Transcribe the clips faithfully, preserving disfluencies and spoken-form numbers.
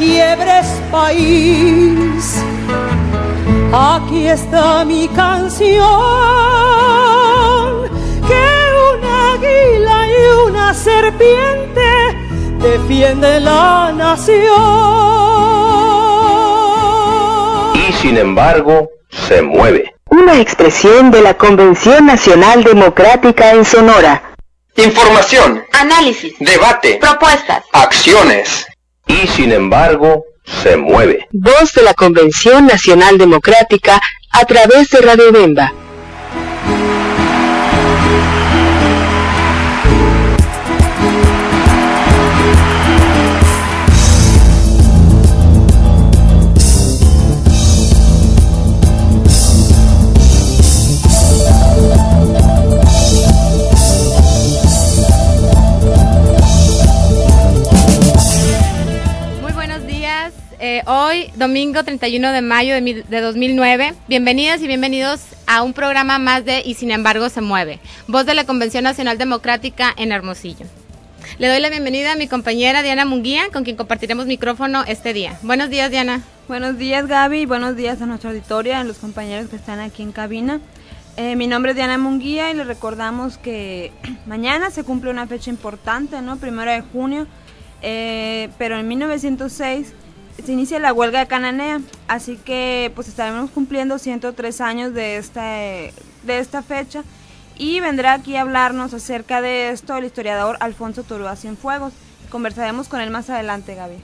quiebres país. Aquí está mi canción, que una águila y una serpiente defienden la nación. Y sin embargo, se mueve. Una expresión de la Convención Nacional Democrática en Sonora. Información, análisis, debate, propuestas, acciones. Y sin embargo, se mueve. Voz de la Convención Nacional Democrática a través de Radio Bemba. Eh, hoy, domingo treinta y uno de mayo de, mi, de dos mil nueve, bienvenidas y bienvenidos a un programa más de Y sin embargo se mueve, voz de la Convención Nacional Democrática en Hermosillo. Le doy la bienvenida a mi compañera Diana Munguía, con quien compartiremos micrófono este día. Buenos días, Diana. Buenos días, Gaby, y buenos días a nuestra auditoria, a los compañeros que están aquí en cabina. Eh, mi nombre es Diana Munguía y les recordamos que mañana se cumple una fecha importante, ¿no? Primero de junio, eh, pero en mil novecientos seis se inicia la huelga de Cananea, así que pues estaremos cumpliendo ciento tres años de esta, de esta fecha, y vendrá aquí a hablarnos acerca de esto el historiador Alfonso Torúa Cienfuegos. Conversaremos con él más adelante, Gaby.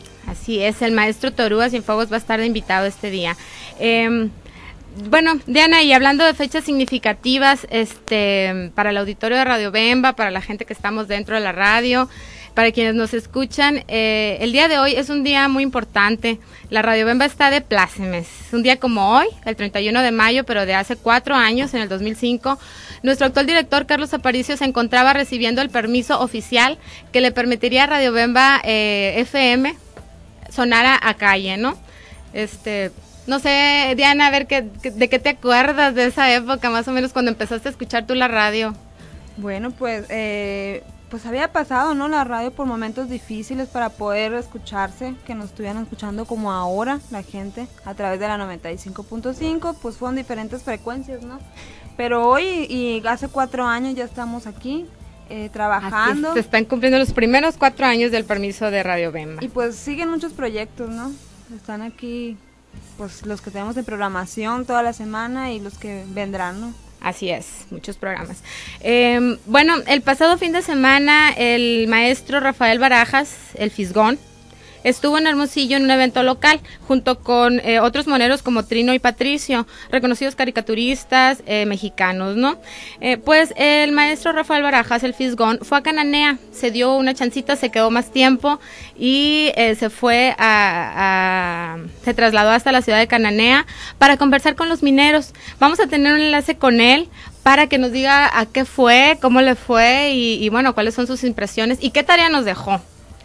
Así es, el maestro Torúa Cienfuegos va a estar de invitado este día. Eh, bueno, Diana, y hablando de fechas significativas este, para el auditorio de Radio Bemba, para la gente que estamos dentro de la radio, para quienes nos escuchan, eh, el día de hoy es un día muy importante. La Radio Bemba está de plácemes. Un día como hoy, el treinta y uno de mayo, pero de hace cuatro años, en el dos mil cinco, nuestro actual director, Carlos Aparicio, se encontraba recibiendo el permiso oficial que le permitiría a Radio Bemba eh, F M sonar a, a calle, ¿no? Este, no sé, Diana, a ver, ¿qué, ¿de qué te acuerdas de esa época, más o menos, cuando empezaste a escuchar tú la radio? Bueno, pues... Eh... pues había pasado, ¿no?, la radio por momentos difíciles para poder escucharse, que nos estuvieran escuchando como ahora la gente a través de la noventa y cinco punto cinco, pues fueron diferentes frecuencias, ¿no? Pero hoy y hace cuatro años ya estamos aquí eh, trabajando. Así, se están cumpliendo los primeros cuatro años del permiso de Radio Bemba. Y pues siguen muchos proyectos, ¿no? Están aquí, pues los que tenemos en programación toda la semana y los que vendrán, ¿no? Así es, muchos programas. Eh, bueno, el pasado fin de semana el maestro Rafael Barajas, el Fisgón, estuvo en Hermosillo en un evento local junto con eh, otros moneros como Trino y Patricio, reconocidos caricaturistas eh, mexicanos, ¿no? Eh, pues el maestro Rafael Barajas, el Fisgón, fue a Cananea, se dio una chancita, se quedó más tiempo y eh, se fue a, a, se trasladó hasta la ciudad de Cananea para conversar con los mineros. Vamos a tener un enlace con él para que nos diga a qué fue, cómo le fue y, y bueno, cuáles son sus impresiones y qué tarea nos dejó.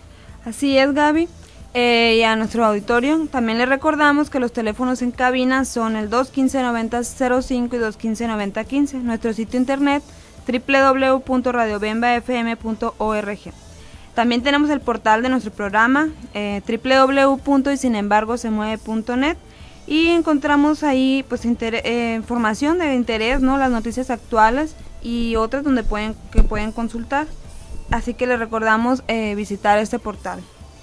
Así es, Gaby. Eh, y a nuestro auditorio también le recordamos que los teléfonos en cabina son el dos uno cinco, noventa cero cinco y dos uno cinco, noventa quince. Nuestro sitio internet doble u doble u doble u punto radio bemba f m punto org. También tenemos el portal de nuestro programa eh, doble u doble u doble u punto y sin embargo se mueve punto net, y encontramos ahí pues inter- eh, información de interés, ¿no?, las noticias actuales y otras donde pueden que pueden consultar. Así que les recordamos eh, visitar este portal.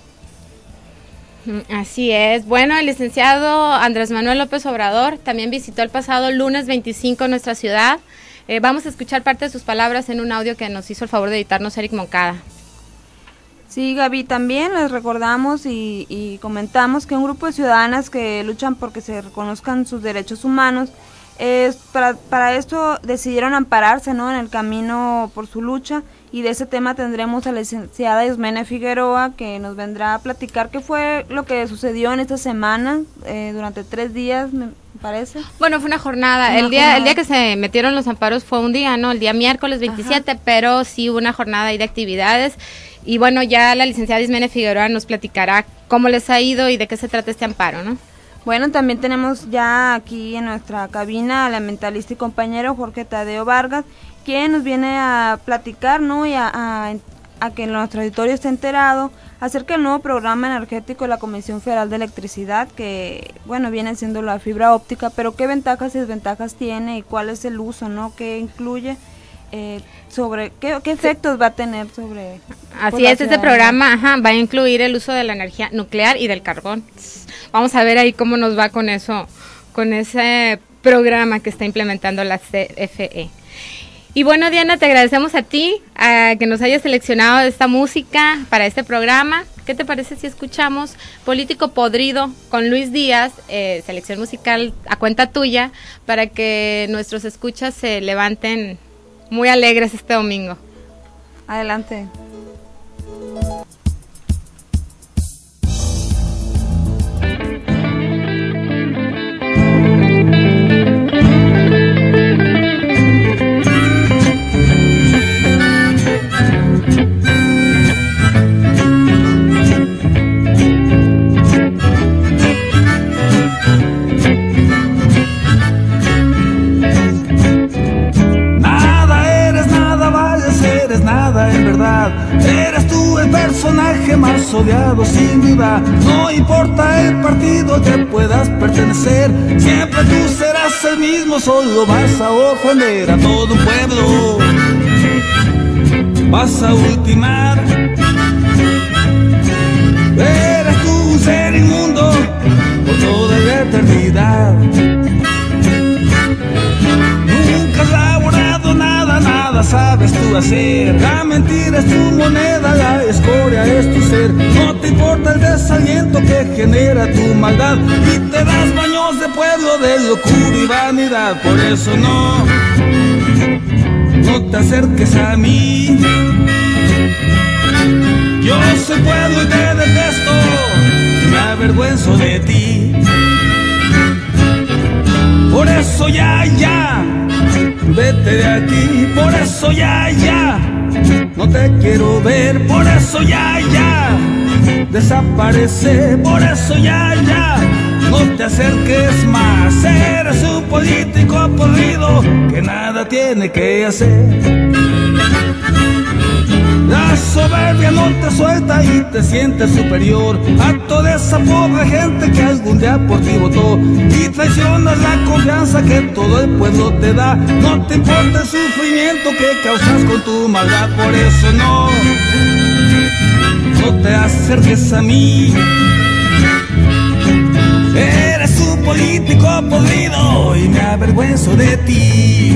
Así es. Bueno, el licenciado Andrés Manuel López Obrador también visitó el pasado lunes veinticinco nuestra ciudad. Eh, vamos a escuchar parte de sus palabras en un audio que nos hizo el favor de editarnos Eric Moncada. Sí, Gaby, también les recordamos y, y comentamos que un grupo de ciudadanas que luchan porque se reconozcan sus derechos humanos, eh, para, para esto decidieron ampararse, ¿no?, en el camino por su lucha. Y de ese tema tendremos a la licenciada Ismene Figueroa, que nos vendrá a platicar qué fue lo que sucedió en esta semana, eh, durante tres días, me parece. Bueno, fue una jornada. Una el día jornada. el día que se metieron los amparos fue un día, ¿no? El día miércoles veintisiete, ajá, pero sí hubo una jornada ahí de actividades. Y bueno, ya la licenciada Ismene Figueroa nos platicará cómo les ha ido y de qué se trata este amparo, ¿no? Bueno, también tenemos ya aquí en nuestra cabina al ambientalista y compañero Jorge Tadeo Vargas, quien nos viene a platicar, ¿no?, y a, a a que nuestro auditorio esté enterado acerca del nuevo programa energético de la Comisión Federal de Electricidad, que, bueno, viene siendo la fibra óptica, pero qué ventajas y desventajas tiene y cuál es el uso, ¿no? ¿Qué incluye? Eh, sobre qué, qué efectos va a tener sobre... Así es, este programa ajá, va a incluir el uso de la energía nuclear y del carbón. Vamos a ver ahí cómo nos va con eso, con ese programa que está implementando la C F E. Y bueno, Diana, te agradecemos a ti a que nos hayas seleccionado esta música para este programa. ¿Qué te parece si escuchamos Político Podrido con Luis Díaz, eh, selección musical a cuenta tuya, para que nuestros escuchas se levanten muy alegres este domingo? Adelante. Eres tú el personaje más odiado sin duda. No importa el partido que puedas pertenecer, siempre tú serás el mismo, solo vas a ofender a todo un pueblo. Vas a ultimar. Eres tú un ser inmundo por toda la eternidad. Nunca has laborado nada, nada sabes tú hacer. La mentira es tu moneda, la escoria es tu ser. No te importa el desaliento que genera tu maldad y te das baños de pueblo de locura y vanidad. Por eso no, no te acerques a mí. Yo soy pueblo y te detesto, me avergüenzo de ti. Por eso ya, ya, vete de aquí. Por eso ya, ya, no te quiero ver. Por eso ya, ya, desaparece. Por eso ya, ya, no te acerques más. Eres un político podrido que nada tiene que hacer. La soberbia no te suelta y te sientes superior a toda esa pobre gente que algún día por ti votó, y traicionas la confianza que todo el pueblo te da. No te importa el sufrimiento que causas con tu maldad. Por eso no, no te acerques a mí. Eres un político podrido y me avergüenzo de ti.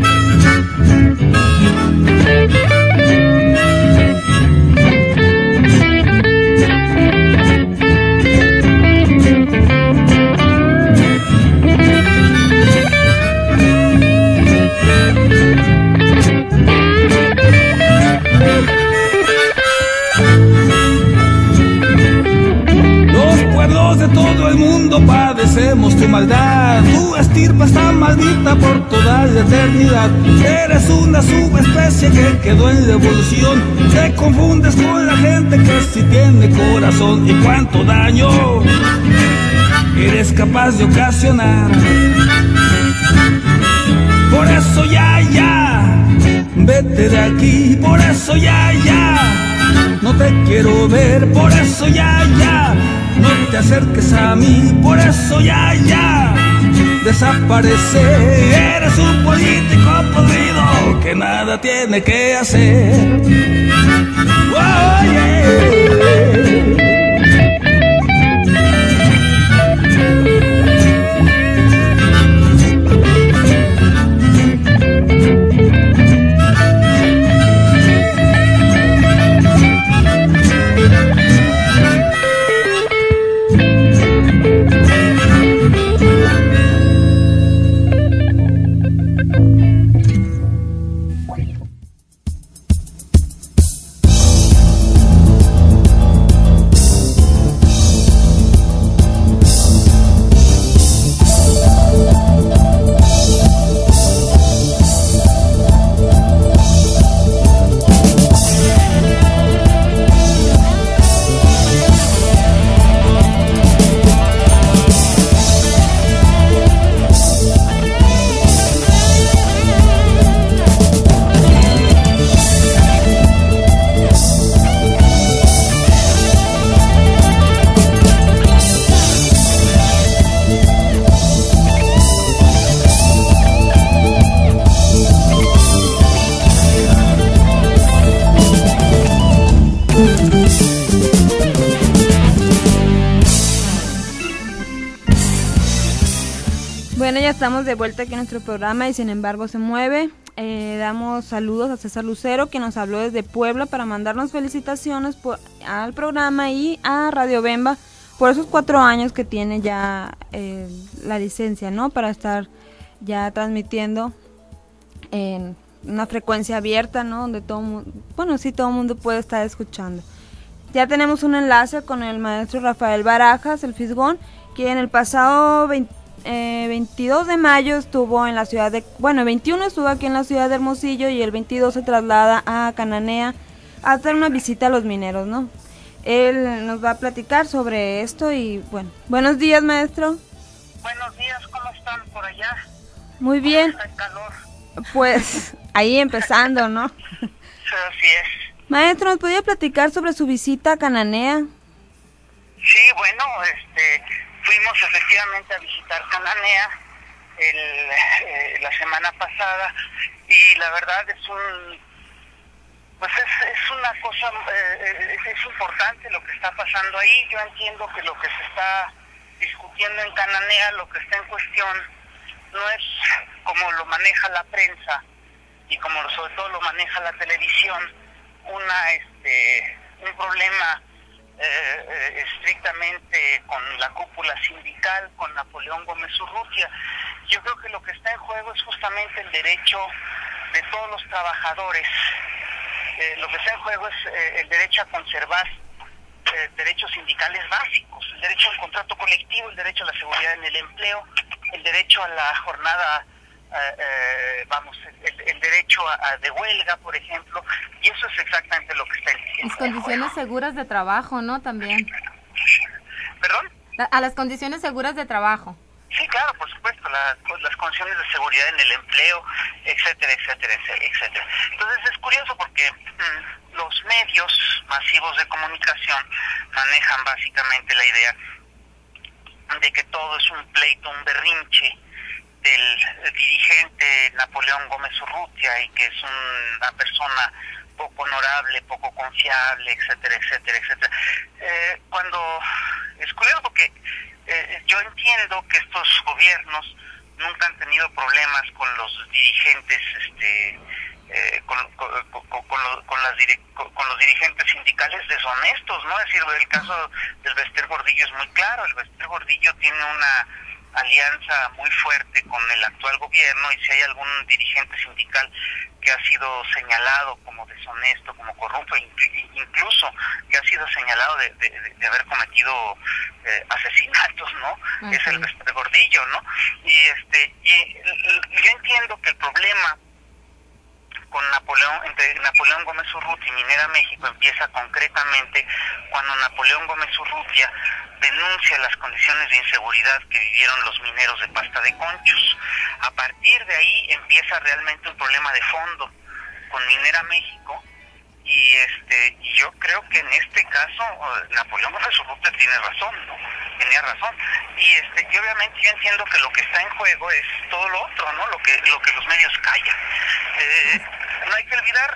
De todo el mundo padecemos tu maldad. Tu estirpe está maldita por toda la eternidad. Eres una subespecie que quedó en la evolución. Te confundes con la gente que sí tiene corazón. Y cuánto daño eres capaz de ocasionar. Por eso ya, ya, vete de aquí. Por eso ya, ya, no te quiero ver. Por eso ya, ya, no te acerques a mí. Por eso ya, ya, desaparece. Eres un político podrido que nada tiene que hacer. Oh, yeah. estamos de vuelta aquí en nuestro programa y sin embargo se mueve. Eh, damos saludos a César Lucero, que nos habló desde Puebla para mandarnos felicitaciones por, al programa y a Radio Bemba por esos cuatro años que tiene ya eh, la licencia, ¿no? Para estar ya transmitiendo en una frecuencia abierta, ¿no? Donde todo mundo, bueno, sí, todo el mundo puede estar escuchando. Ya tenemos un enlace con el maestro Rafael Barajas, el Fisgón, que en el pasado veinte, eh, veintidós de mayo estuvo en la ciudad de, bueno, veintiuno estuvo aquí en la ciudad de Hermosillo y el veintidós se traslada a Cananea a hacer una visita a los mineros, ¿no? Él nos va a platicar sobre esto y bueno, buenos días, maestro. Buenos días, ¿cómo están por allá? Muy bien. ¿Cómo está el calor? Pues ahí empezando, ¿no? Así es. Maestro, ¿nos podría platicar sobre su visita a Cananea? Sí, bueno, este, fuimos efectivamente a visitar Cananea el, eh, la semana pasada y la verdad es un, pues es, es una cosa, eh, es, es importante lo que está pasando ahí. Yo entiendo que lo que se está discutiendo en Cananea, lo que está en cuestión, no es como lo maneja la prensa y como sobre todo lo maneja la televisión, una este un problema eh, eh, estrictamente con la cúpula sindical, con Napoleón Gómez Urrutia. Yo creo que lo que está en juego es justamente el derecho de todos los trabajadores. Eh, lo que está en juego es eh, el derecho a conservar eh, derechos sindicales básicos, el derecho al contrato colectivo, el derecho a la seguridad en el empleo, el derecho a la jornada, eh, eh, vamos, el, el derecho a, a de huelga, por ejemplo, y eso es exactamente lo que está en, en Las condiciones juego. seguras de trabajo, ¿no? También. ¿Perdón? La- a las condiciones seguras de trabajo. Sí, claro, por supuesto, la, las condiciones de seguridad en el empleo, etcétera, etcétera, etcétera. Entonces es curioso porque mmm, los medios masivos de comunicación manejan básicamente la idea de que todo es un pleito, un berrinche del dirigente Napoleón Gómez Urrutia y que es una persona poco honorable, poco confiable, etcétera, etcétera, etcétera. Eh, cuando es curioso porque eh, yo entiendo que estos gobiernos nunca han tenido problemas con los dirigentes, este, eh, con, con, con, con, los, con, las direc con, con los dirigentes sindicales deshonestos, ¿no? Es decir, el caso del Bester Gordillo es muy claro. El Bester Gordillo tiene una alianza muy fuerte con el actual gobierno y si hay algún dirigente sindical que ha sido señalado como deshonesto, como corrupto, incluso que ha sido señalado de, de, de haber cometido eh, asesinatos, ¿no? Okay. Es el Bester Gordillo, ¿no? Y este y, y yo entiendo que el problema con Napoleón, entre Napoleón Gómez Urrutia y Minera México empieza concretamente cuando Napoleón Gómez Urrutia denuncia las condiciones de inseguridad que vivieron los mineros de Pasta de Conchos. A partir de ahí empieza realmente un problema de fondo con Minera México y este y yo creo que en este caso Napoleón Gómez Urrutia tiene razón, ¿no? Tenía razón. Y este y obviamente yo entiendo que lo que está en juego es todo lo otro, ¿no? Lo que lo que los medios callan. Eh, no hay que olvidar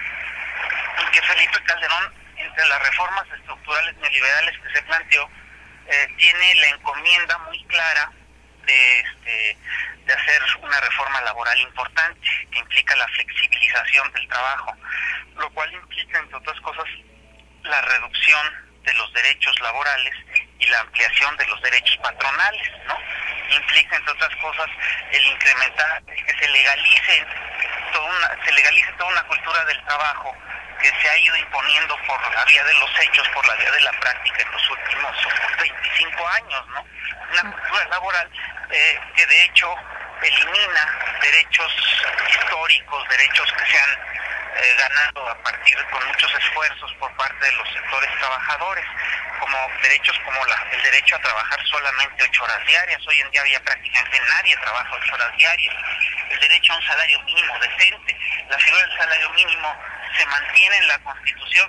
que Felipe Calderón, entre las reformas estructurales neoliberales que se planteó, eh, tiene la encomienda muy clara de, este, de hacer una reforma laboral importante que implica la flexibilización del trabajo, lo cual implica, entre otras cosas, la reducción de los derechos laborales y la ampliación de los derechos patronales, ¿no? Implica, entre otras cosas, el incrementar, el que se legalice toda una, se legalice toda una cultura del trabajo que se ha ido imponiendo por la vía de los hechos, por la vía de la práctica en los últimos veinticinco años, ¿no? Una cultura laboral eh, que de hecho elimina derechos históricos, derechos que se han eh, ganado a partir con muchos esfuerzos por parte de los sectores trabajadores, como derechos como la, el derecho a trabajar solamente ocho horas diarias. Hoy en día había prácticamente nadie trabaja ocho horas diarias. El derecho a un salario mínimo decente. La figura del salario mínimo se mantiene en la Constitución.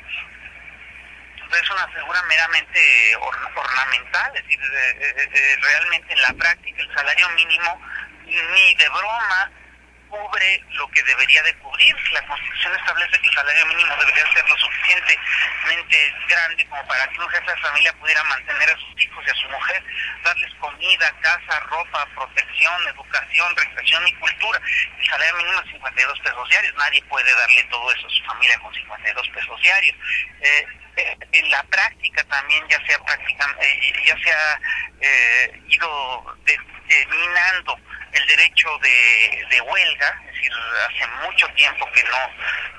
Es una figura meramente or ornamental, es decir, eh, eh, realmente en la práctica el salario mínimo ni de broma cubre lo que debería de cubrir. La Constitución establece que el salario mínimo debería ser lo suficientemente grande como para que un jefe de familia pudiera mantener a sus hijos y a su mujer, darles comida, casa, ropa, protección, educación, recreación y cultura. El salario mínimo es cincuenta y dos pesos diarios. Nadie puede darle todo eso a su familia con cincuenta y dos pesos diarios. Eh, eh, en la práctica también ya se ha, practican, eh, ya se ha eh, ido de, de, minando el derecho de, de huelga, es decir, hace mucho tiempo que no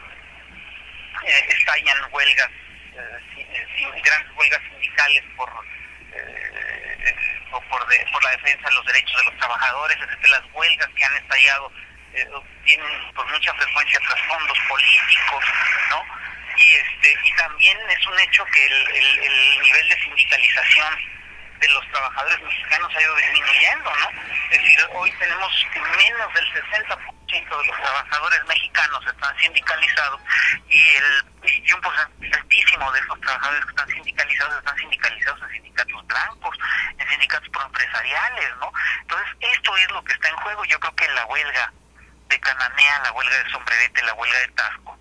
eh, estallan huelgas, eh, sin, grandes huelgas sindicales por eh, o por, de, por la defensa de los derechos de los trabajadores. Es decir, las huelgas que han estallado eh, tienen por mucha frecuencia trasfondos políticos, ¿no? Y este y también es un hecho que el, el, el nivel de sindicalización de los trabajadores mexicanos ha ido disminuyendo, ¿no? Es decir, hoy tenemos menos del sesenta por ciento de los trabajadores mexicanos están sindicalizados y el y un porcentaje altísimo de esos trabajadores que están sindicalizados están sindicalizados en sindicatos blancos, en sindicatos proempresariales, ¿no? Entonces, esto es lo que está en juego. Yo creo que la huelga de Cananea, la huelga de Sombrerete, la huelga de Tasco,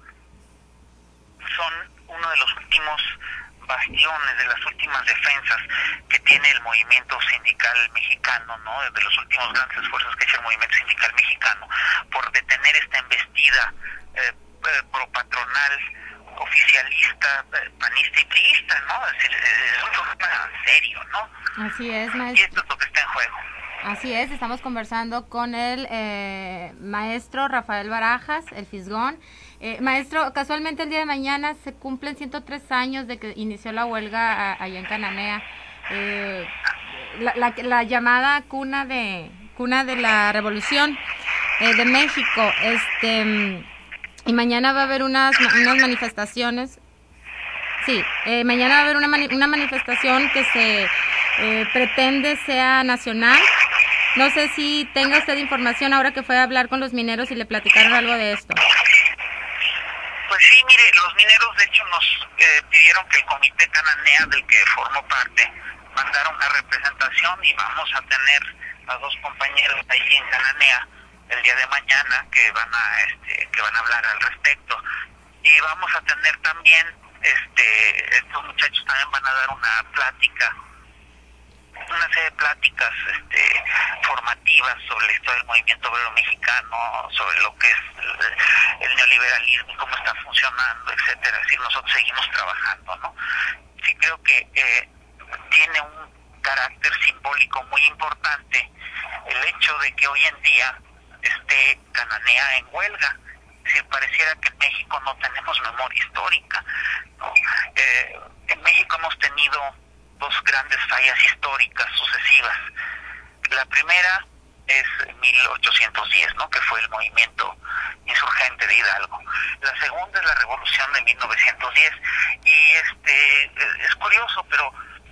son uno de los últimos bastiones, de las últimas defensas que tiene el movimiento sindical mexicano, ¿no? De los últimos grandes esfuerzos que ha hecho el movimiento sindical mexicano por detener esta embestida eh, eh, propatronal, oficialista, eh, panista y priista, ¿no? Es decir, es un problema serio, ¿no? Así es, maestro. Y esto es lo que está en juego. Así es, estamos conversando con el eh, maestro Rafael Barajas, el Fisgón. Eh, maestro, casualmente el día de mañana se cumplen ciento tres años de que inició la huelga a, allá en Cananea. Eh, la, la, la llamada cuna de cuna de la Revolución eh, de México. Este y mañana va a haber unas unas manifestaciones. Sí, eh, mañana va a haber una mani una manifestación que se eh, pretende sea nacional. No sé si tenga usted información ahora que fue a hablar con los mineros y le platicaron algo de esto. Pues sí, mire, los mineros de hecho nos eh, pidieron que el Comité Cananea, del que formó parte, mandara una representación y vamos a tener a dos compañeros ahí en Cananea el día de mañana que van a este que van a hablar al respecto. Y vamos a tener también, este estos muchachos también van a dar una plática, una serie de pláticas este, formativas sobre la historia del movimiento obrero mexicano, sobre lo que es el, el neoliberalismo y cómo está funcionando, etcétera. Es decir, nosotros seguimos trabajando, ¿no? Sí creo que eh, tiene un carácter simbólico muy importante el hecho de que hoy en día esté Cananea en huelga. Es decir, pareciera que en México no tenemos memoria histórica, ¿no? Eh, en México hemos tenido dos grandes fallas históricas sucesivas. La primera es mil ochocientos diez, ¿no? Que fue el movimiento insurgente de Hidalgo. La segunda es la revolución de mil novecientos diez. Y este es curioso, pero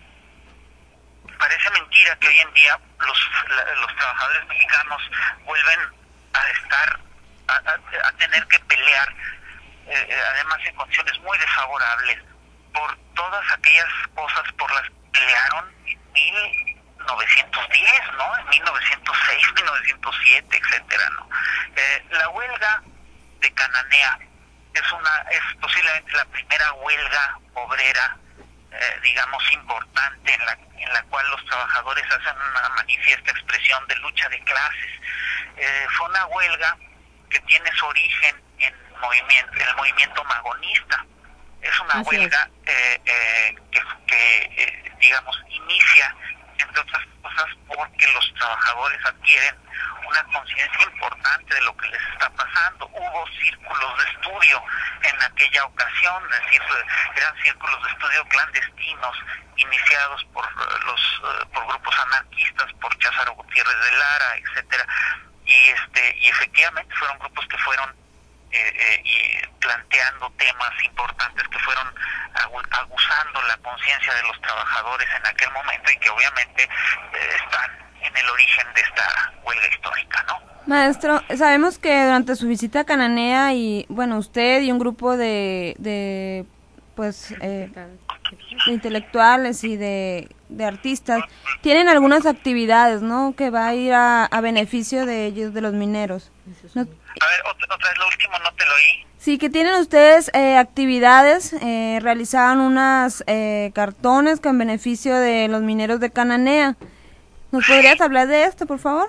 parece mentira que hoy en día los, la, los trabajadores mexicanos vuelven a estar, a, a, a tener que pelear, eh, además en condiciones muy desfavorables, por todas aquellas cosas por las que pelearon en mil novecientos diez, ¿no? En mil novecientos seis, mil novecientos siete, etcétera, ¿no? Eh, la huelga de Cananea es una es posiblemente la primera huelga obrera, eh, digamos, importante en la en la cual los trabajadores hacen una manifiesta expresión de lucha de clases. Eh, fue una huelga que tiene su origen en movimiento en el movimiento magonista. Es una Así huelga eh, eh, que, que eh, digamos, inicia, entre otras cosas, porque los trabajadores adquieren una conciencia importante de lo que les está pasando. Hubo círculos de estudio en aquella ocasión, es decir, eran círculos de estudio clandestinos iniciados por los uh, por grupos anarquistas, por Cházaro Gutiérrez de Lara, etcétera, y este y efectivamente fueron grupos que fueron Eh, eh, y planteando temas importantes que fueron aguzando la conciencia de los trabajadores en aquel momento y que obviamente eh, están en el origen de esta huelga histórica, ¿no? Maestro, sabemos que durante su visita a Cananea y, bueno, usted y un grupo de, de pues, eh, de intelectuales y de, de artistas, tienen algunas actividades, ¿no? Que va a ir a, a beneficio de ellos, de los mineros. No, A ver, otra, otra vez lo último, no te lo oí. sí, que tienen ustedes eh, actividades, eh, realizaban unas eh, cartones con beneficio de los mineros de Cananea. ¿Nos podrías hablar de esto, por favor?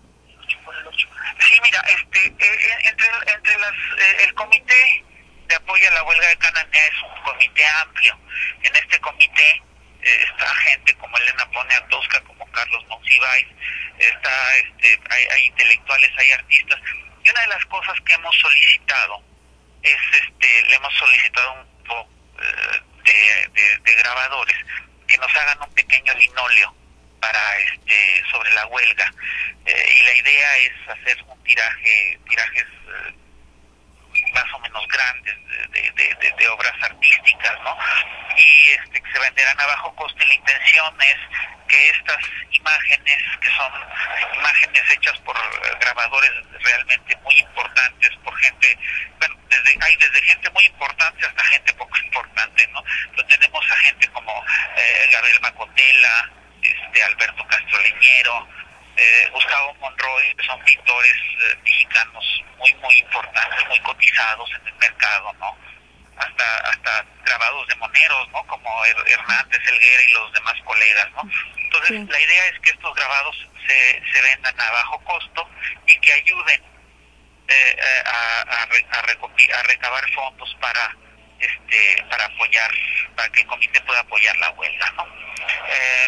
Sí, mira, este, eh, entre, entre las, eh, el comité de apoyo a la huelga de Cananea es un comité amplio. En este comité eh, está gente como Elena Poniatowska, como Carlos Monsiváis, está, este, hay, hay intelectuales, hay artistas. Y una de las cosas que hemos solicitado es, este, le hemos solicitado a un grupo eh, de, de, de grabadores que nos hagan un pequeño linóleo para este sobre la huelga, eh, y la idea es hacer un tiraje, tirajes eh, más o menos grandes de, de, de, de obras artísticas, ¿no? Y este que se venderán a bajo costo, y la intención es que estas imágenes, que son imágenes hechas por eh, grabadores realmente muy importantes, por gente, bueno, desde, hay desde gente muy importante hasta gente poco importante, ¿no? Pero tenemos a gente como eh, Gabriel Macotela, este Alberto Castro Leñero, eh, Gustavo Monroy, que son pintores eh, mexicanos muy muy importantes, muy cotizados en el mercado, ¿no? Hasta hasta grabados de moneros, ¿no? Como Hernández, Helguera y los demás colegas, ¿no? Entonces, sí, la idea es que estos grabados se, se vendan a bajo costo y que ayuden eh, a, a, a, recopi- a recabar fondos para este para apoyar, para que el comité pueda apoyar la huelga, ¿no? Eh,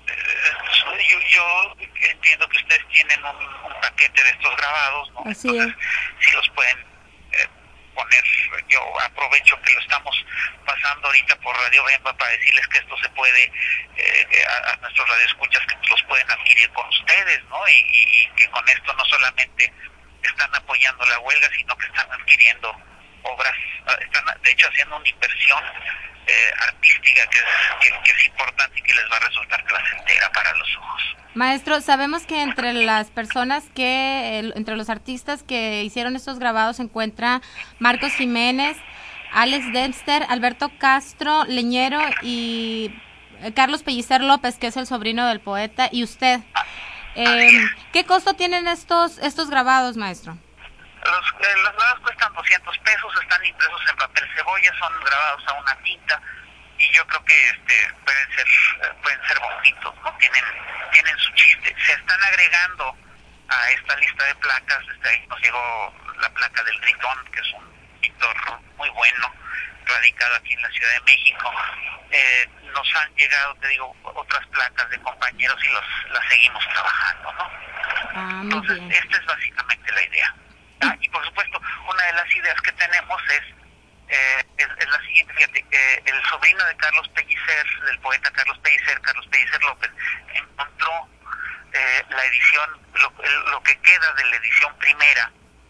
Yo, yo entiendo que ustedes tienen un, un paquete de estos grabados, ¿no? Así Entonces, es. si los pueden eh, poner, yo aprovecho que lo estamos pasando ahorita por Radio Bemba para decirles que esto se puede, eh, a, a nuestros radioescuchas, que los pueden adquirir con ustedes, ¿no? Y, y, y que con esto no solamente están apoyando la huelga, sino que están adquiriendo obras, están de hecho haciendo una inversión Eh, artística que es, que, que es importante y que les va a resultar placentera para los ojos. Maestro, sabemos que entre las personas que, el, entre los artistas que hicieron estos grabados se encuentra Marcos Jiménez, Alex Dempster, Alberto Castro Leñero y Carlos Pellicer López, que es el sobrino del poeta, y usted. Eh, ¿Qué costo tienen estos estos grabados, maestro? Los, eh, los grabados cuestan doscientos pesos, están impresos en papel cebolla, son grabados a una tinta y yo creo que este pueden ser eh, pueden ser bonitos, ¿no? Tienen tienen su chiste. Se están agregando a esta lista de placas, este, ahí nos llegó la placa del Gritón, que es un pintor muy bueno, radicado aquí en la Ciudad de México. Eh, nos han llegado, te digo, otras placas de compañeros y los las seguimos trabajando, ¿no? Ah, muy Entonces, bien. esta es básicamente la idea. Ah, y por supuesto, una de las ideas que tenemos es, eh, es, es la siguiente, fíjate, eh, el sobrino de Carlos Pellicer, del poeta Carlos Pellicer, Carlos Pellicer López, encontró eh, la edición, lo, lo que queda de la edición primera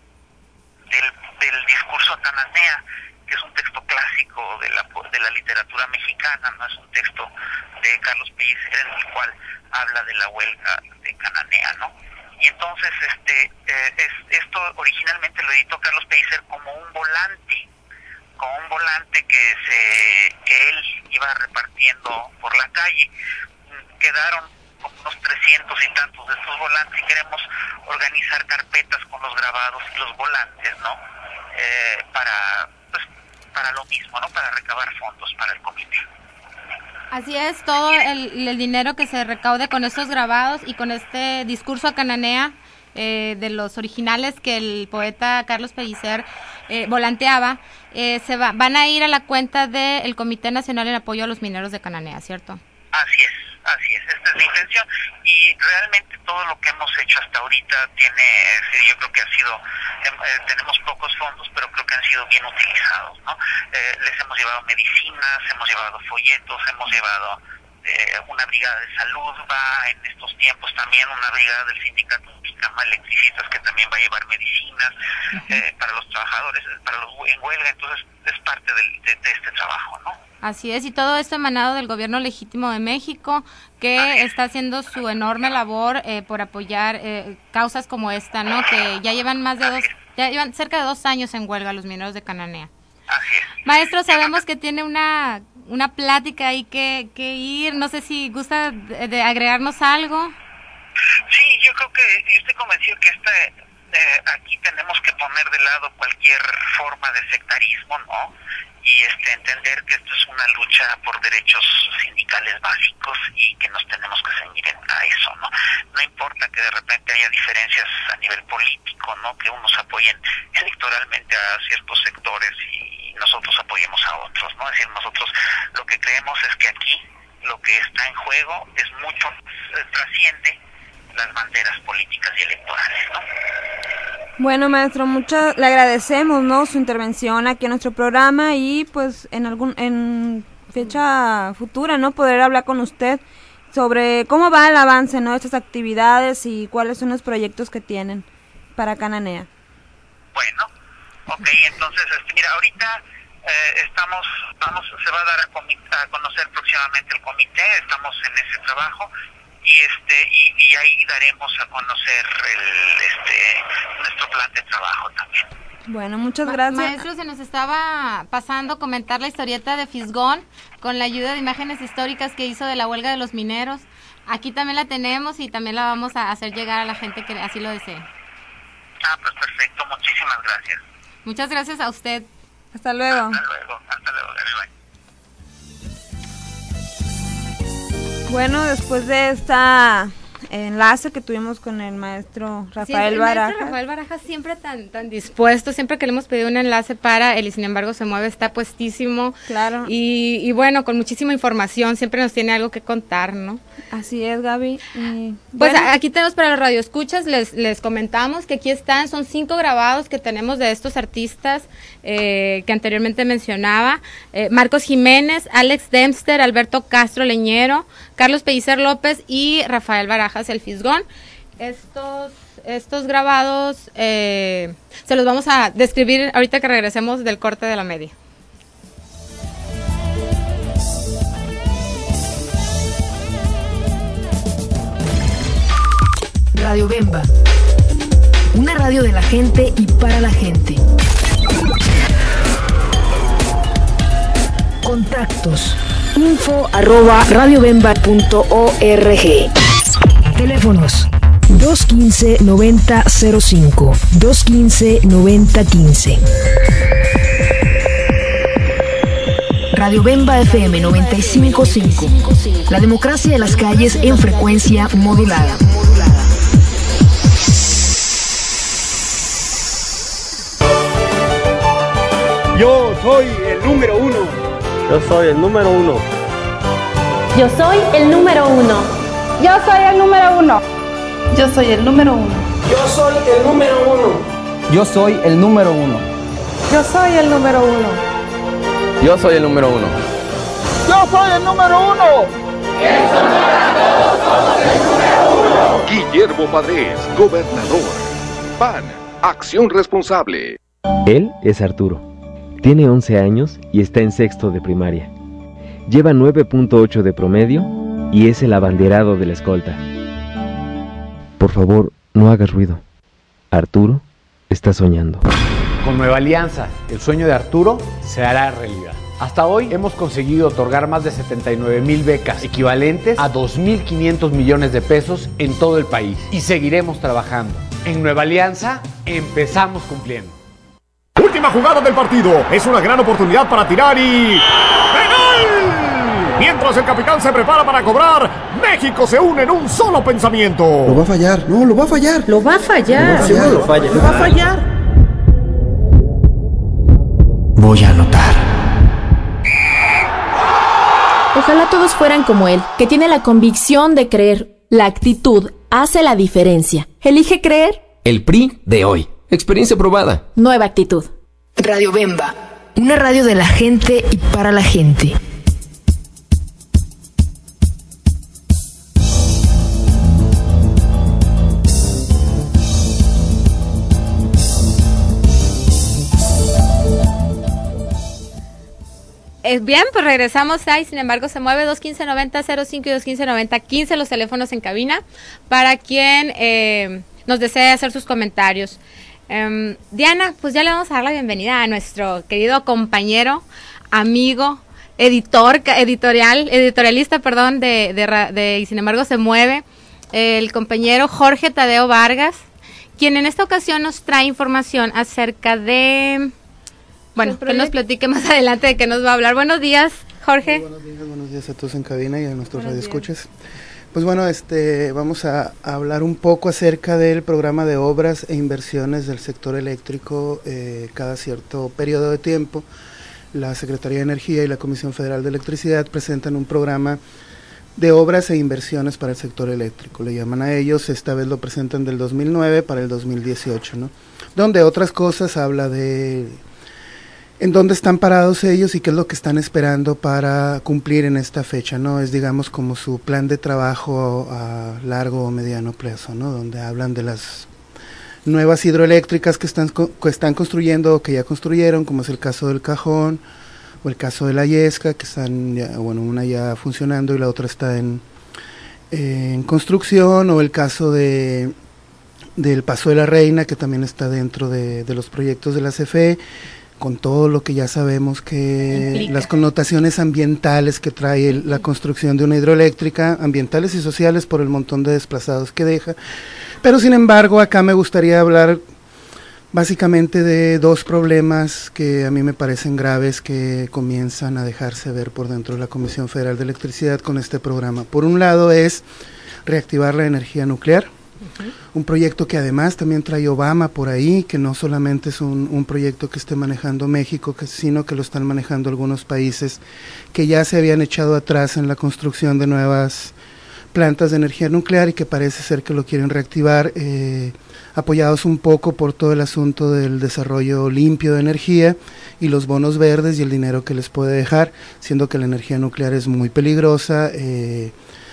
del, del discurso a Cananea, que es un texto clásico de la, de la literatura mexicana, no es un texto de Carlos Pellicer en el cual habla de la huelga de Cananea, ¿no? Y entonces este eh, es, esto originalmente lo editó Carlos Pellicer como un volante, como un volante que se que él iba repartiendo por la calle. Quedaron como unos trescientos y tantos de estos volantes y queremos organizar carpetas con los grabados y los volantes, ¿no? Eh, para pues para lo mismo, ¿no? Para recabar fondos para el comité. Así es, todo el, el dinero que se recaude con estos grabados y con este discurso a Cananea eh, de los originales que el poeta Carlos Pellicer eh, volanteaba, eh, se va, van a ir a la cuenta del Comité Nacional en Apoyo a los Mineros de Cananea, ¿cierto? Así es, así es, esta es la intención y realmente todo lo que hemos hecho hasta ahorita tiene, yo creo que ha sido, eh, tenemos pocos fondos, pero creo que han sido bien utilizados, ¿no? Eh, les hemos llevado medicinas, hemos llevado folletos, hemos llevado eh, una brigada de salud, va en estos tiempos también una brigada del sindicato Mexicano de Electricistas que también va a llevar medicinas eh, para los trabajadores, para los en huelga, entonces es parte del, de, de este trabajo, ¿no? Así es, y todo esto emanado del Gobierno Legítimo de México, que está haciendo su enorme labor eh, por apoyar eh, causas como esta, ¿no? Que ya llevan más de dos, ya llevan cerca de dos años en huelga los mineros de Cananea. Así es. Maestro, sabemos que tiene una una plática ahí que, que ir. No sé si gusta de, de agregarnos algo. Sí, yo creo que yo estoy convencido que esta, eh, aquí tenemos que poner de lado cualquier forma de sectarismo, ¿no? Y este entender que esto es una lucha por derechos sindicales básicos y que nos tenemos que ceñir a eso, ¿no? No importa que de repente haya diferencias a nivel político, ¿no? Que unos apoyen electoralmente a ciertos sectores y nosotros apoyemos a otros, ¿no? Es decir, nosotros lo que creemos es que aquí lo que está en juego es mucho, eh, trasciende las banderas políticas y electorales, ¿no? Bueno, maestro, mucho le agradecemos, ¿no?, su intervención aquí en nuestro programa y pues en algún en fecha futura, ¿no?, poder hablar con usted sobre cómo va el avance, ¿no?, de estas actividades y cuáles son los proyectos que tienen para Cananea. Bueno, ok, entonces, este, mira, ahorita eh, estamos, vamos, se va a dar a, comi- a conocer próximamente el comité, estamos en ese trabajo. Y este y, y ahí daremos a conocer el este nuestro plan de trabajo también. Bueno, muchas Ma- gracias. Maestro, se nos estaba pasando comentar la historieta de Fisgón con la ayuda de imágenes históricas que hizo de la huelga de los mineros. Aquí también la tenemos y también la vamos a hacer llegar a la gente que así lo desee. Ah, pues perfecto, muchísimas gracias. Muchas gracias a usted. Hasta luego. Hasta luego, hasta luego, bye, bye. Bueno, después de esta enlace que tuvimos con el maestro Rafael sí, el Barajas. maestro Rafael Barajas siempre tan tan dispuesto, siempre que le hemos pedido un enlace para él y sin embargo se mueve, está puestísimo. Claro. Y, y bueno, con muchísima información, siempre nos tiene algo que contar, ¿no? Así es, Gaby. Y, pues bueno, aquí tenemos para los radioescuchas, les, les comentamos que aquí están, son cinco grabados que tenemos de estos artistas eh, que anteriormente mencionaba, eh, Marcos Jiménez, Alex Dempster, Alberto Castro Leñero, Carlos Pellicer López y Rafael Barajas el Fisgón. Estos, estos grabados eh, se los vamos a describir ahorita que regresemos del corte de la media. Radio Bemba, una radio de la gente y para la gente. Contactos: info arroba radiobemba punto org. Teléfonos: dos uno cinco, noventa cero cinco, dos uno cinco, noventa quince. Radio Bemba F M noventa y cinco punto cinco. La democracia de las calles en frecuencia modulada. Yo soy el número uno. Yo soy el número uno. Yo soy el número uno. Yo soy el número uno. Yo soy el número uno. Yo soy el número uno. Yo soy el número uno. Yo soy el número uno. Yo soy el número uno. Yo soy el número uno. En Sonora todos somos el número uno. Guillermo Padres, gobernador. P A N, Acción Responsable. Él es Arturo. Tiene once años y está en sexto de primaria. Lleva nueve punto ocho de promedio y es el abanderado de la escolta. Por favor, no hagas ruido. Arturo está soñando. Con Nueva Alianza, el sueño de Arturo se hará realidad. Hasta hoy hemos conseguido otorgar más de setenta y nueve mil becas, equivalentes a dos mil quinientos millones de pesos en todo el país. Y seguiremos trabajando. En Nueva Alianza, empezamos cumpliendo. Última jugada del partido. Es una gran oportunidad para tirar y... ¡penal! Mientras el capitán se prepara para cobrar, México se une en un solo pensamiento. Lo va a fallar. No, lo va a fallar. Lo va a fallar. No, no, lo falla. Lo va a fallar. Voy a anotar. Ojalá todos fueran como él, que tiene la convicción de creer. La actitud hace la diferencia. Elige creer. El P R I de hoy. Experiencia probada. Nueva actitud. Radio Bemba, una radio de la gente y para la gente. Eh, bien, pues regresamos ahí, sin embargo se mueve dos uno cinco, noventa cero cinco y dos uno cinco, noventa quince los teléfonos en cabina para quien eh, nos desee hacer sus comentarios. Um, Diana, pues ya le vamos a dar la bienvenida a nuestro querido compañero, amigo, editor, editorial, editorialista, perdón, de, de, de Y sin embargo se mueve, el compañero Jorge Tadeo Vargas, quien en esta ocasión nos trae información acerca de, bueno, que nos platique más adelante de qué nos va a hablar. Buenos días, Jorge. Muy buenos días, buenos días a todos en cabina y a nuestros radioescuchas. Pues bueno, este, vamos a, a hablar un poco acerca del programa de obras e inversiones del sector eléctrico. Eh, cada cierto periodo de tiempo, la Secretaría de Energía y la Comisión Federal de Electricidad presentan un programa de obras e inversiones para el sector eléctrico. Le llaman a ellos, esta vez lo presentan del dos mil nueve para el dos mil dieciocho, ¿no? Donde otras cosas habla de en dónde están parados ellos y qué es lo que están esperando para cumplir en esta fecha, ¿no? Es, digamos, como su plan de trabajo a largo o mediano plazo, ¿no? Donde hablan de las nuevas hidroeléctricas que están, que están construyendo o que ya construyeron, como es el caso del Cajón o el caso de la Yesca, que están, ya, bueno, una ya funcionando y la otra está en, en construcción, o el caso de del Paso de la Reina, que también está dentro de, de los proyectos de la C F E, con todo lo que ya sabemos que implica. Las connotaciones ambientales que trae el, la construcción de una hidroeléctrica, ambientales y sociales por el montón de desplazados que deja. Pero sin embargo, acá me gustaría hablar básicamente de dos problemas que a mí me parecen graves que comienzan a dejarse ver por dentro de la Comisión Federal de Electricidad con este programa. Por un lado es reactivar la energía nuclear. Uh-huh. Un proyecto que además también trae Obama por ahí, que no solamente es un, un proyecto que esté manejando México, que, sino que lo están manejando algunos países que ya se habían echado atrás en la construcción de nuevas plantas de energía nuclear y que parece ser que lo quieren reactivar, eh, apoyados un poco por todo el asunto del desarrollo limpio de energía y los bonos verdes y el dinero que les puede dejar, siendo que la energía nuclear es muy peligrosa, eh,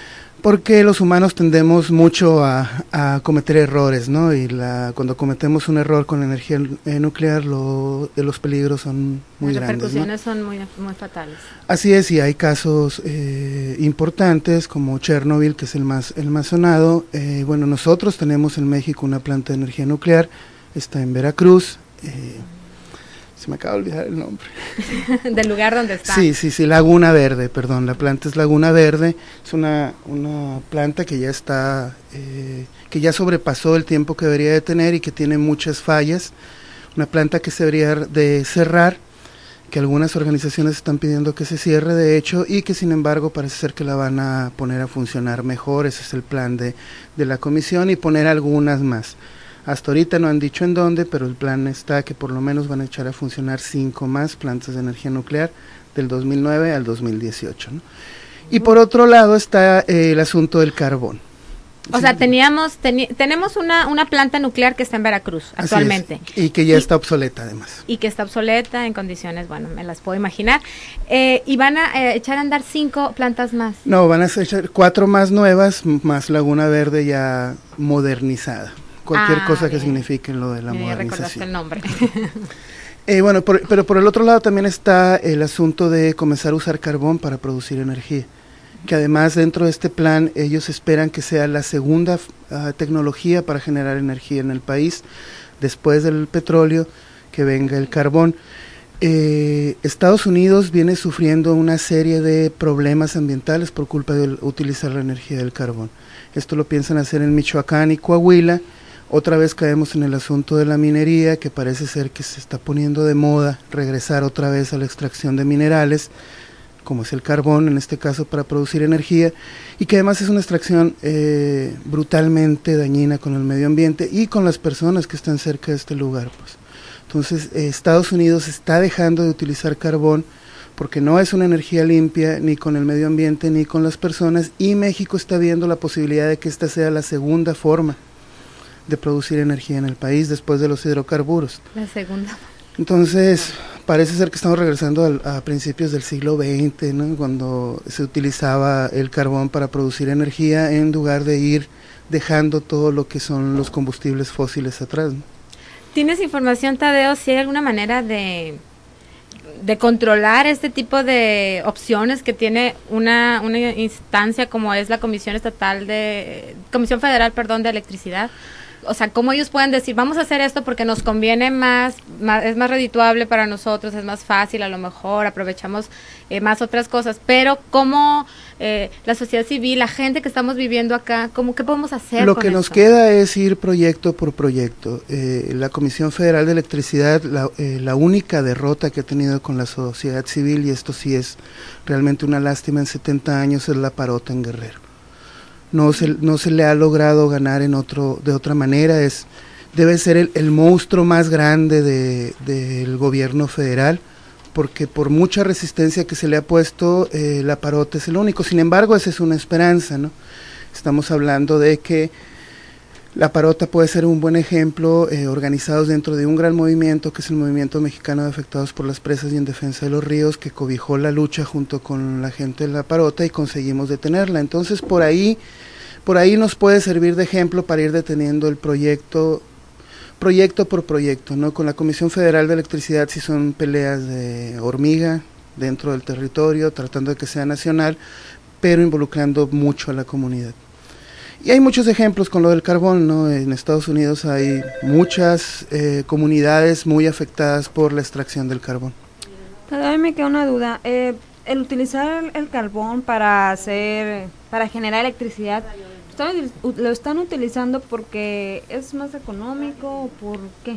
porque los humanos tendemos mucho a, a cometer errores, ¿no? Y la, cuando cometemos un error con la energía eh, nuclear, lo, eh, los peligros son muy Las grandes, repercusiones, ¿no? son muy, muy fatales. Así es, y hay casos eh, importantes como Chernobyl, que es el más, el más sonado. Eh, bueno, nosotros tenemos en México una planta de energía nuclear, está en Veracruz. Eh, Se me acaba de olvidar el nombre. Del lugar donde está. Sí, sí, sí, Laguna Verde, perdón, la planta es Laguna Verde, es una, una planta que ya está, eh, que ya sobrepasó el tiempo que debería de tener y que tiene muchas fallas, una planta que se debería de cerrar, que algunas organizaciones están pidiendo que se cierre de hecho, y que sin embargo parece ser que la van a poner a funcionar mejor. Ese es el plan de, de la comisión, y poner algunas más. Hasta ahorita no han dicho en dónde, pero el plan está que por lo menos van a echar a funcionar cinco más plantas de energía nuclear del dos mil nueve al dos mil dieciocho, ¿no? Y por otro lado está eh, el asunto del carbón. O sí. sea, teníamos teni tenemos una, una planta nuclear que está en Veracruz actualmente. Y que ya y, está obsoleta además. Y que está obsoleta en condiciones, bueno, me las puedo imaginar. Eh, y van a eh, echar a andar cinco plantas más. No, van a echar cuatro más nuevas, más Laguna Verde ya modernizada. Cualquier ah, cosa que bien. signifique lo de la me modernización. Recordaste el nombre. eh, bueno, por, pero por el otro lado también está el asunto de comenzar a usar carbón para producir energía, que además dentro de este plan ellos esperan que sea la segunda uh, tecnología para generar energía en el país, después del petróleo, que venga el carbón. Eh, Estados Unidos viene sufriendo una serie de problemas ambientales por culpa de utilizar la energía del carbón. Esto lo piensan hacer en Michoacán y Coahuila. Otra vez caemos en el asunto de la minería, que parece ser que se está poniendo de moda regresar otra vez a la extracción de minerales, como es el carbón en este caso, para producir energía, y que además es una extracción eh, brutalmente dañina con el medio ambiente y con las personas que están cerca de este lugar, pues. Entonces eh, Estados Unidos está dejando de utilizar carbón porque no es una energía limpia ni con el medio ambiente ni con las personas, y México está viendo la posibilidad de que esta sea la segunda forma de producir energía en el país después de los hidrocarburos. La segunda. Entonces, parece ser que estamos regresando al, a principios del siglo veinte, ¿no? Cuando se utilizaba el carbón para producir energía en lugar de ir dejando todo lo que son los combustibles fósiles atrás, ¿no? ¿Tienes información, Tadeo, si hay alguna manera de, de controlar este tipo de opciones que tiene una, una instancia como es la Comisión Estatal de, Comisión Federal, perdón, de Electricidad? o sea, cómo ellos pueden decir, vamos a hacer esto porque nos conviene más, más es más redituable para nosotros, es más fácil, a lo mejor aprovechamos eh, más otras cosas, pero cómo eh, la sociedad civil, la gente que estamos viviendo acá, ¿cómo, qué podemos hacer? Lo con que esto? nos queda es ir proyecto por proyecto. Eh, la Comisión Federal de Electricidad, la, eh, la única derrota que ha tenido con la sociedad civil, y esto sí es realmente una lástima en setenta años, es la parota en Guerrero. No se, no se le ha logrado ganar en otro, de otra manera, es, debe ser el, el monstruo más grande de, del gobierno federal, porque por mucha resistencia que se le ha puesto, eh, la parota es el único. Sin embargo, esa es una esperanza, ¿no? Estamos hablando de que la parota puede ser un buen ejemplo, eh, organizados dentro de un gran movimiento, que es el Movimiento Mexicano de Afectados por las Presas y en Defensa de los Ríos, que cobijó la lucha junto con la gente de la parota y conseguimos detenerla. Entonces, por ahí, por ahí nos puede servir de ejemplo para ir deteniendo el proyecto, proyecto por proyecto, ¿no? Con la Comisión Federal de Electricidad sí son peleas de hormiga dentro del territorio, tratando de que sea nacional, pero involucrando mucho a la comunidad. Y hay muchos ejemplos con lo del carbón, ¿no? En Estados Unidos hay muchas eh, comunidades muy afectadas por la extracción del carbón. Todavía me queda una duda. Eh, el utilizar el, el carbón para hacer, para generar electricidad, ¿están, ¿lo están utilizando porque es más económico o por qué?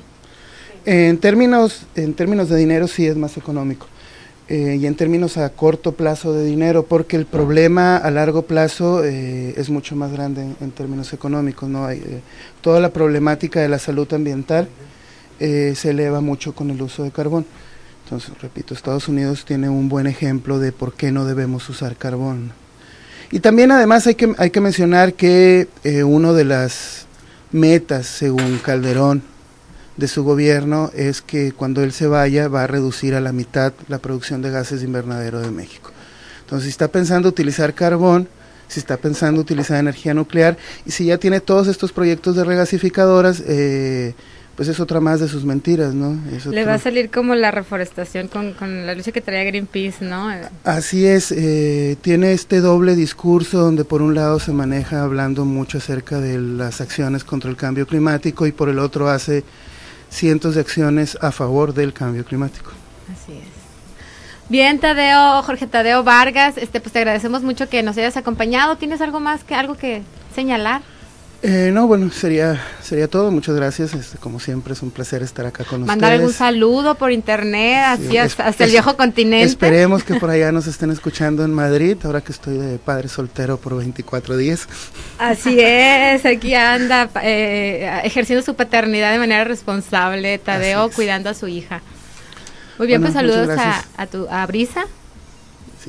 En términos, en términos de dinero sí es más económico. Eh, y en términos a corto plazo de dinero, porque el problema a largo plazo eh, es mucho más grande en, en términos económicos, ¿no? Hay, eh, toda la problemática de la salud ambiental eh, se eleva mucho con el uso de carbón. Entonces, repito, Estados Unidos tiene un buen ejemplo de por qué no debemos usar carbón. Y también además hay que, hay que mencionar que eh, una de las metas, según Calderón, de su gobierno es que cuando él se vaya va a reducir a la mitad la producción de gases de invernadero de México. Entonces, si está pensando utilizar carbón, si está pensando utilizar energía nuclear, y si ya tiene todos estos proyectos de regasificadoras, eh, pues es otra más de sus mentiras, ¿no? Es Le va a salir como la reforestación con, con la lucha que traía Greenpeace, ¿no? Así es, eh, tiene este doble discurso donde por un lado se maneja hablando mucho acerca de las acciones contra el cambio climático y por el otro hace cientos de acciones a favor del cambio climático. Así es. Bien, Tadeo, Jorge Tadeo Vargas, este, pues te agradecemos mucho que nos hayas acompañado. ¿Tienes algo más que algo que señalar? Eh, no, bueno, sería sería todo. Muchas gracias. Este, como siempre es un placer estar acá con Mandar ustedes. algún saludo por internet, así sí, hasta, es, hasta el es, viejo continente. Esperemos que por allá nos estén escuchando en Madrid, ahora que estoy de padre soltero por veinticuatro días. Así es, aquí anda eh, ejerciendo su paternidad de manera responsable, Tadeo, cuidando a su hija. Muy bien, bueno, pues saludos a, a, tu, a Brisa. Sí.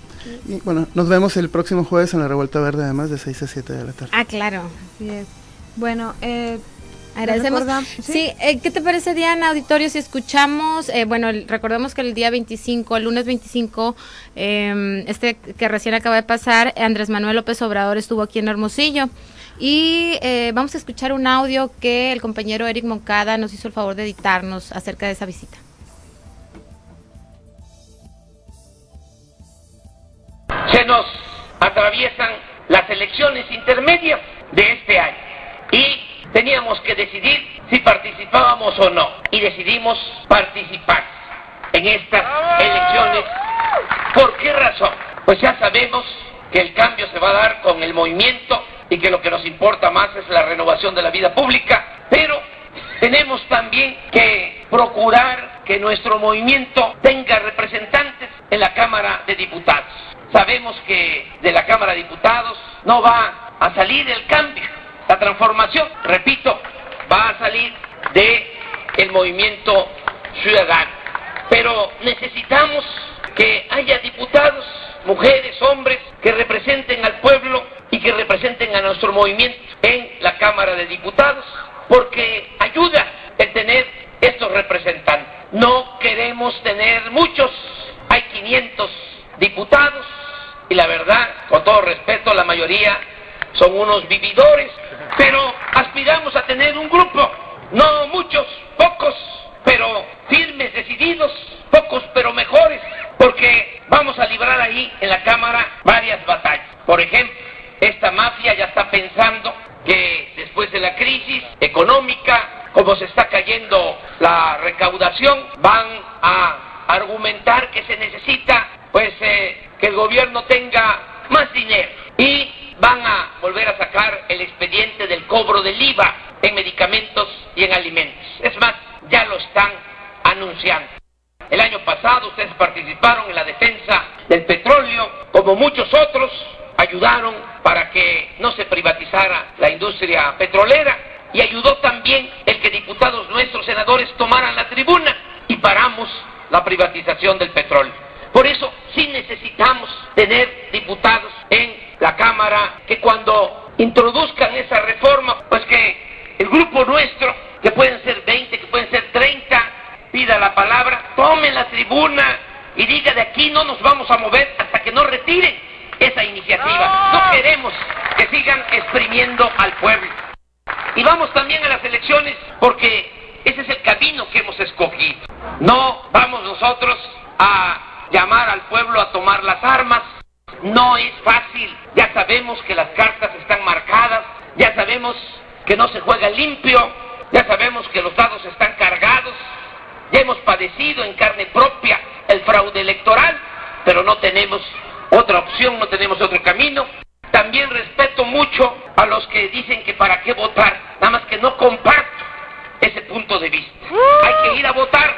Y bueno, nos vemos el próximo jueves en la Revuelta Verde, además de seis a siete de la tarde. Ah, claro. Así es. Bueno, eh, agradecemos. Sí, sí eh, ¿qué te parece, Diana, auditorio, si escuchamos? Eh, bueno, el, recordemos que el día veinticinco, el lunes veinticinco, eh, este que recién acaba de pasar, Andrés Manuel López Obrador estuvo aquí en Hermosillo. Y eh, vamos a escuchar un audio que el compañero Eric Moncada nos hizo el favor de editarnos acerca de esa visita. Se nos atraviesan las elecciones intermedias de este año y teníamos que decidir si participábamos o no, y decidimos participar en estas elecciones. ¿Por qué razón? Pues ya sabemos que el cambio se va a dar con el movimiento y que lo que nos importa más es la renovación de la vida pública, pero tenemos también que procurar que nuestro movimiento tenga representantes en la Cámara de Diputados. Sabemos que de la Cámara de Diputados no va a salir el cambio, la transformación, repito, va a salir de el movimiento ciudadano. Pero necesitamos que haya diputados, mujeres, hombres, que representen al pueblo y que representen a nuestro movimiento en la Cámara de Diputados, porque ayuda el tener estos representantes. No queremos tener muchos, hay quinientos diputados, y la verdad, con todo respeto, la mayoría son unos vividores, pero aspiramos a tener un grupo, no muchos, pocos, pero firmes, decididos, pocos pero mejores, porque vamos a librar ahí en la Cámara varias batallas. Por ejemplo, esta mafia ya está pensando que después de la crisis económica, como se está cayendo la recaudación, van a argumentar que se necesita pues eh, que el gobierno tenga más dinero y van a volver a sacar el expediente del cobro del I V A en medicamentos y en alimentos. Es más, ya lo están anunciando. El año pasado ustedes participaron en la defensa del petróleo, como muchos otros ayudaron para que no se privatizara la industria petrolera, y ayudó también el que diputados nuestros, senadores, tomaran la tribuna y paramos la privatización del petróleo. Por eso sí necesitamos tener diputados en la Cámara que cuando introduzcan esa reforma, pues que el grupo nuestro, que pueden ser veinte, que pueden ser treinta, pida la palabra, tome la tribuna y diga: de aquí no nos vamos a mover hasta que no retiren esa iniciativa. No queremos que sigan exprimiendo al pueblo. Y vamos también a las elecciones porque ese es el camino que hemos escogido. No vamos nosotros a llamar al pueblo a tomar las armas. No es fácil. Ya sabemos que las cartas están marcadas. Ya sabemos que no se juega limpio. Ya sabemos que los dados están cargados. Ya hemos padecido en carne propia el fraude electoral, pero no tenemos otra opción, no tenemos otro camino. También respeto mucho a los que dicen que para qué votar, nada más que no comparto ese punto de vista. Hay que ir a votar,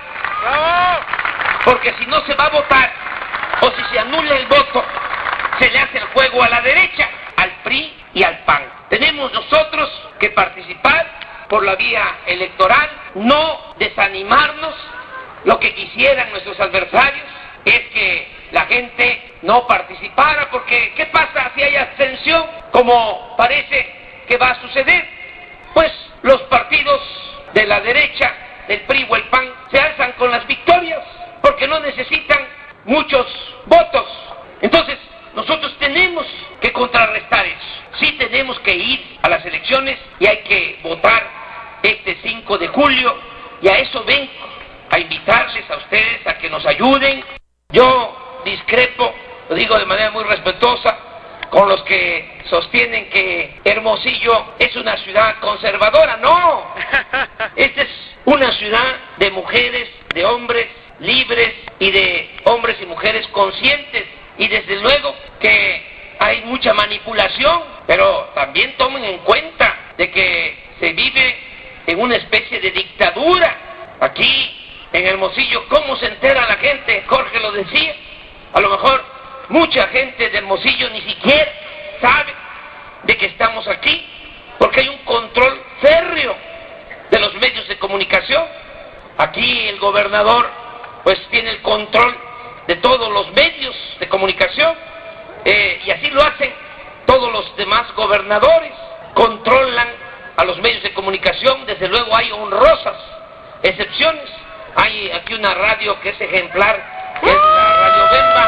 porque si no se va a votar, o si se anula el voto, se le hace el juego a la derecha, al P R I y al P A N. Tenemos nosotros que participar por la vía electoral, no desanimarnos. Lo que quisieran nuestros adversarios es que la gente no participara, porque ¿qué pasa si hay abstención? Como parece que va a suceder, pues los partidos de la derecha, del P R I o el P A N, se alzan con las victorias, porque no necesitan muchos votos. Entonces, nosotros tenemos que contrarrestar eso. Sí tenemos que ir a las elecciones y hay que votar este cinco de julio, y a eso vengo, a invitarles a ustedes a que nos ayuden. Yo discrepo, lo digo de manera muy respetuosa, con los que sostienen que Hermosillo es una ciudad conservadora. No, esta es una ciudad de mujeres, de hombres libres y de hombres y mujeres conscientes, y desde luego que hay mucha manipulación, pero también tomen en cuenta de que se vive en una especie de dictadura. Aquí en Hermosillo, ¿cómo se entera la gente? Jorge lo decía, a lo mejor mucha gente de Hermosillo ni siquiera sabe de que estamos aquí, porque hay un control férreo de los medios de comunicación. Aquí el gobernador pues tiene el control de todos los medios de comunicación, eh, y así lo hacen todos los demás gobernadores, controlan a los medios de comunicación. Desde luego hay honrosas excepciones. Hay aquí una radio que es ejemplar, que es la Radio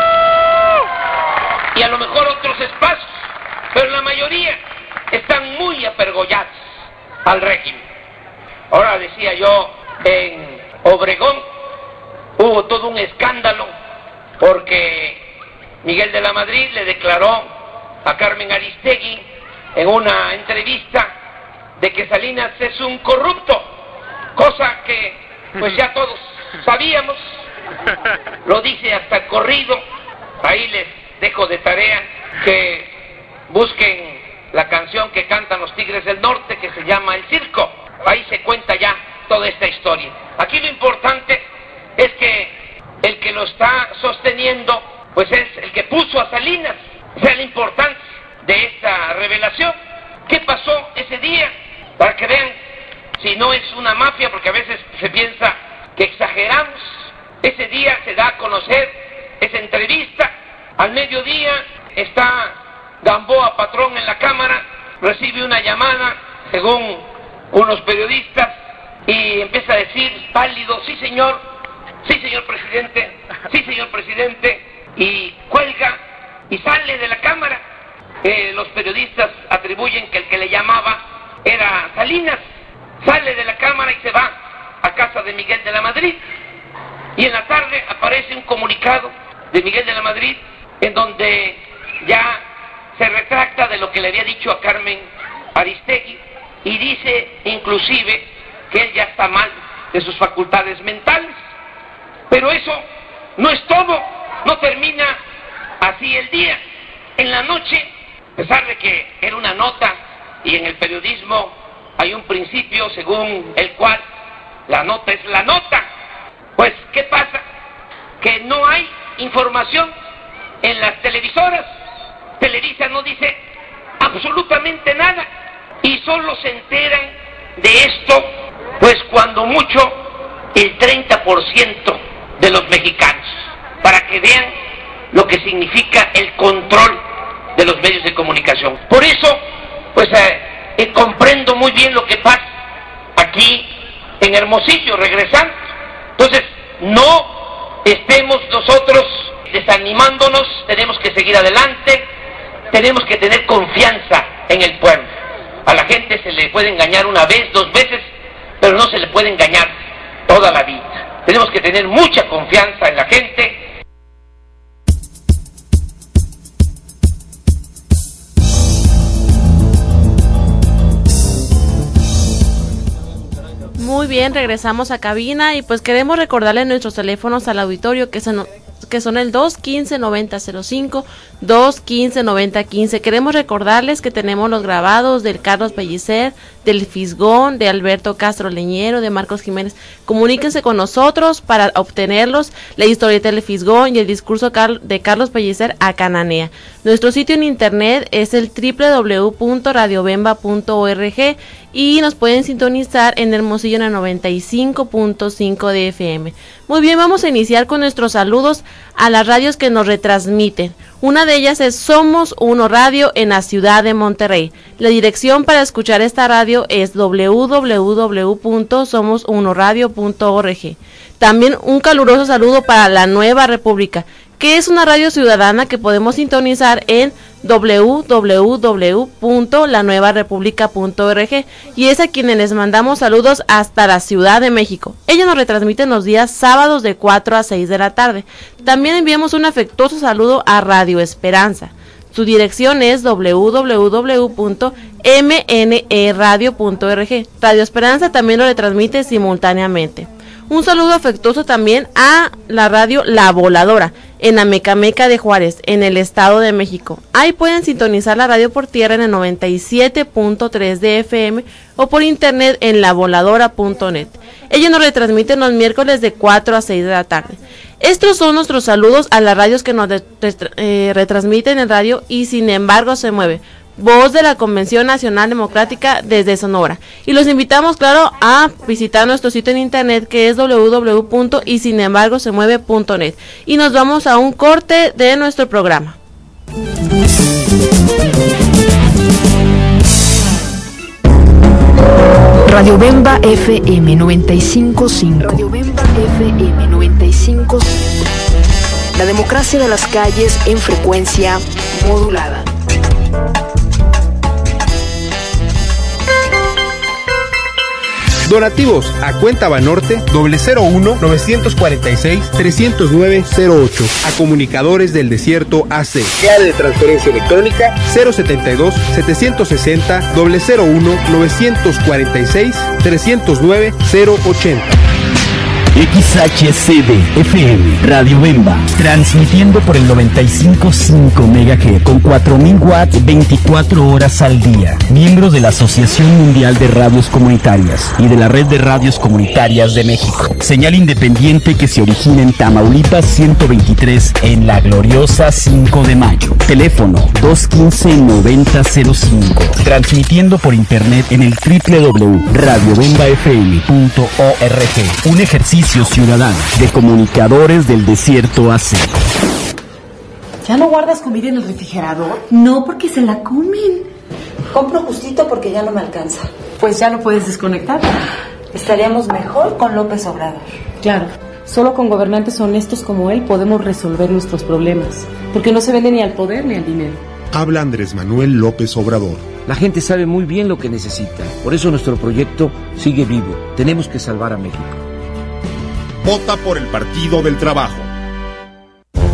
Bemba, y a lo mejor otros espacios, pero la mayoría están muy apergollados al régimen. Ahora decía yo, en Obregón hubo todo un escándalo porque Miguel de la Madrid le declaró a Carmen Aristegui en una entrevista de que Salinas es un corrupto, cosa que pues ya todos sabíamos, lo dice hasta el corrido. Ahí les dejo de tarea que busquen la canción que cantan los Tigres del Norte, que se llama El Circo. Ahí se cuenta ya toda esta historia. Aquí lo importante es que el que lo está sosteniendo pues es el que puso a Salinas. O sea, la importancia de esta revelación. ¿Qué pasó ese día? Para que vean si no es una mafia, porque a veces se piensa que exageramos. Ese día se da a conocer esa entrevista. Al mediodía está Gamboa Patrón en la Cámara, recibe una llamada, según unos periodistas, y empieza a decir pálido: sí señor, sí señor presidente, sí señor presidente, y cuelga y sale de la Cámara. Eh, los periodistas atribuyen que el que le llamaba era Salinas. Sale de la Cámara y se va a casa de Miguel de la Madrid, y en la tarde aparece un comunicado de Miguel de la Madrid en donde ya se retracta de lo que le había dicho a Carmen Aristegui, y dice inclusive que él ya está mal de sus facultades mentales. Pero eso no es todo, no termina así el día. En la noche, a pesar de que era una nota y en el periodismo hay un principio según el cual la nota es la nota, pues ¿qué pasa? Que no hay información en las televisoras. Televisa no dice absolutamente nada y solo se enteran de esto pues cuando mucho el treinta por ciento de los mexicanos, para que vean lo que significa el control de los medios de comunicación. Por eso pues eh, eh, comprendo muy bien lo que pasa aquí en Hermosillo, regresando. Entonces no estemos nosotros desanimándonos, tenemos que seguir adelante, tenemos que tener confianza en el pueblo. A la gente se le puede engañar una vez, dos veces, pero no se le puede engañar toda la vida. Tenemos que tener mucha confianza en la gente. Muy bien, regresamos a cabina y pues queremos recordarle nuestros teléfonos al auditorio que son, que son el dos quince noventa cero cinco, dos quince noventa quince. Queremos recordarles que tenemos los grabados del Carlos Pellicer, del Fisgón, de Alberto Castro Leñero, de Marcos Jiménez. Comuníquense con nosotros para obtenerlos, la historieta del Fisgón y el discurso de Carlos Pellicer a Cananea. Nuestro sitio en internet es el doble u doble u doble u punto radio bemba punto org y nos pueden sintonizar en Hermosillo en el noventa y cinco punto cinco de F M. Muy bien, vamos a iniciar con nuestros saludos a las radios que nos retransmiten. Una de ellas es Somos Uno Radio en la ciudad de Monterrey. La dirección para escuchar esta radio es doble u doble u doble u punto somos uno radio punto org. También un caluroso saludo para La Nueva República, que es una radio ciudadana que podemos sintonizar en doble u doble u doble u punto la nueva república punto org, y es a quienes les mandamos saludos hasta la Ciudad de México. Ella nos retransmite los días sábados de cuatro a seis de la tarde. También enviamos un afectuoso saludo a Radio Esperanza. Su dirección es doble u doble u doble u punto m n e radio punto org. Radio Esperanza también lo retransmite simultáneamente. Un saludo afectuoso también a la radio La Voladora, en Amecameca de Juárez, en el Estado de México. Ahí pueden sintonizar la radio por tierra en el noventa y siete punto tres de F M o por internet en la voladora punto net. Ellos nos retransmiten los miércoles de cuatro a seis de la tarde. Estos son nuestros saludos a las radios que nos eh, retransmiten en radio y sin embargo se mueve. Voz de la Convención Nacional Democrática desde Sonora. Y los invitamos, claro, a visitar nuestro sitio en internet que es doble u doble u doble u punto y sin embargo se mueve punto net. Y nos vamos a un corte de nuestro programa. Radio Bemba F M noventa y cinco punto cinco. Radio Bemba F M noventa y cinco punto cinco. La democracia de las calles en frecuencia modulada. Donativos a cuenta Banorte doble cero uno novecientos cuarenta y seis trescientos nueve cero ocho. A Comunicadores del Desierto A C. Clave de transferencia electrónica cero setenta y dos setecientos sesenta doble cero uno novecientos cuarenta y seis trescientos nueve cero ochenta. X H C D F M Radio Bemba, transmitiendo por el noventa y cinco punto cinco megahertz con cuatro mil watts veinticuatro horas al día. Miembros de la Asociación Mundial de Radios Comunitarias y de la Red de Radios Comunitarias de México. Señal independiente que se origina en Tamaulipas ciento veintitrés en la gloriosa cinco de mayo. Teléfono dos uno cinco noventa cero cinco. Transmitiendo por internet en el doble u doble u doble u punto radio bemba f m punto org. Un ejercicio ciudadano de Comunicadores del Desierto A C. ¿Ya no guardas comida en el refrigerador? No, porque se la comen. Compro justito porque ya no me alcanza. Pues ya lo puedes desconectar. Estaríamos mejor con López Obrador. Claro, solo con gobernantes honestos como él podemos resolver nuestros problemas. Porque no se vende ni al poder ni al dinero. Habla Andrés Manuel López Obrador. La gente sabe muy bien lo que necesita. Por eso nuestro proyecto sigue vivo. Tenemos que salvar a México. Vota por el Partido del Trabajo.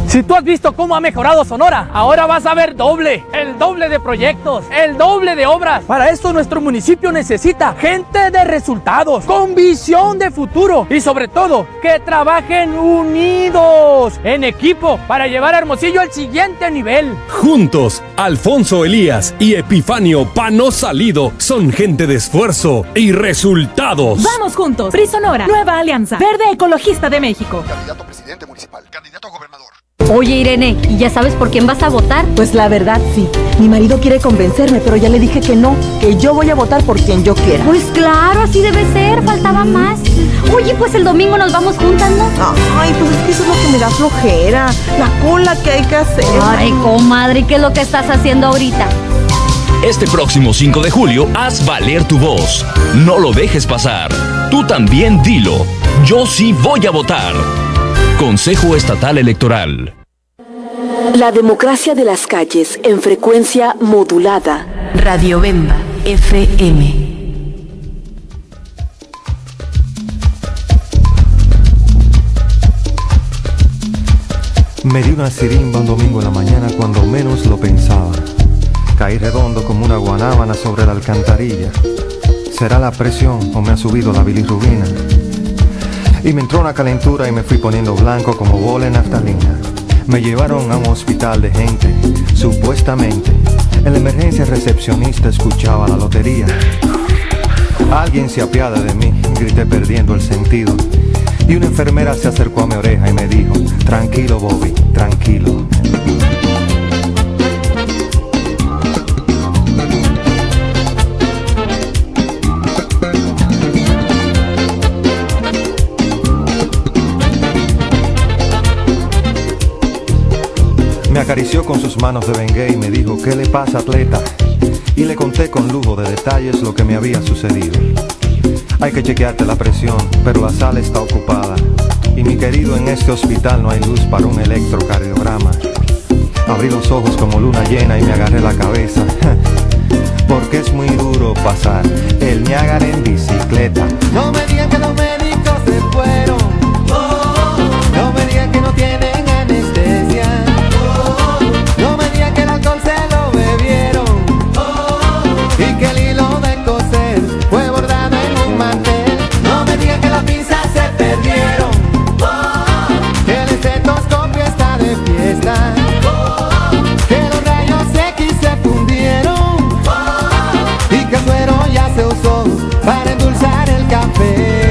Si tú has visto cómo ha mejorado Sonora, ahora vas a ver doble, el doble de proyectos, el doble de obras. Para esto nuestro municipio necesita gente de resultados, con visión de futuro y sobre todo que trabajen unidos, en equipo, para llevar a Hermosillo al siguiente nivel. Juntos, Alfonso Elías y Epifanio Pano Salido son gente de esfuerzo y resultados. Vamos juntos, P R I Sonora, Nueva Alianza, Verde Ecologista de México. Candidato a presidente municipal, candidato a gobernador. Oye, Irene, ¿y ya sabes por quién vas a votar? Pues la verdad sí. Mi marido quiere convencerme, pero ya le dije que no, que yo voy a votar por quien yo quiera. Pues claro, así debe ser, faltaba más. Oye, pues el domingo nos vamos juntas, ¿no? Ay, pues es que eso es lo que me da flojera, la cola que hay que hacer. Ay, comadre, ¿qué es lo que estás haciendo ahorita? Este próximo cinco de julio, haz valer tu voz. No lo dejes pasar. Tú también dilo. Yo sí voy a votar. Consejo Estatal Electoral. La democracia de las calles en frecuencia modulada. Radio Bemba F M. Me di una sirimba un domingo en la mañana cuando menos lo pensaba. Caí redondo como una guanábana sobre la alcantarilla. ¿Será la presión o me ha subido la bilirrubina? Y me entró una calentura y me fui poniendo blanco como bola en naftalina. Me llevaron a un hospital de gente, supuestamente. En la emergencia recepcionista escuchaba la lotería. Alguien se apiada de mí, grité perdiendo el sentido. Y una enfermera se acercó a mi oreja y me dijo: tranquilo, Bobby, tranquilo. Me acarició con sus manos de Bengay y me dijo: ¿qué le pasa, atleta? Y le conté con lujo de detalles lo que me había sucedido. Hay que chequearte la presión, pero la sala está ocupada. Y mi querido, en este hospital no hay luz para un electrocardiograma. Abrí los ojos como luna llena y me agarré la cabeza. Porque es muy duro pasar el Niágara en bicicleta. No me digan que los médicos se fueron. No me digan que no tienen anestesia. No me digan que el alcohol se lo bebieron. Y que el hilo de coser fue bordado en un mantel. No me digan que las pinzas se perdieron. Que el estetoscopio está de fiesta. Que los rayos X se fundieron. Y que el suero ya se usó para endulzar el café.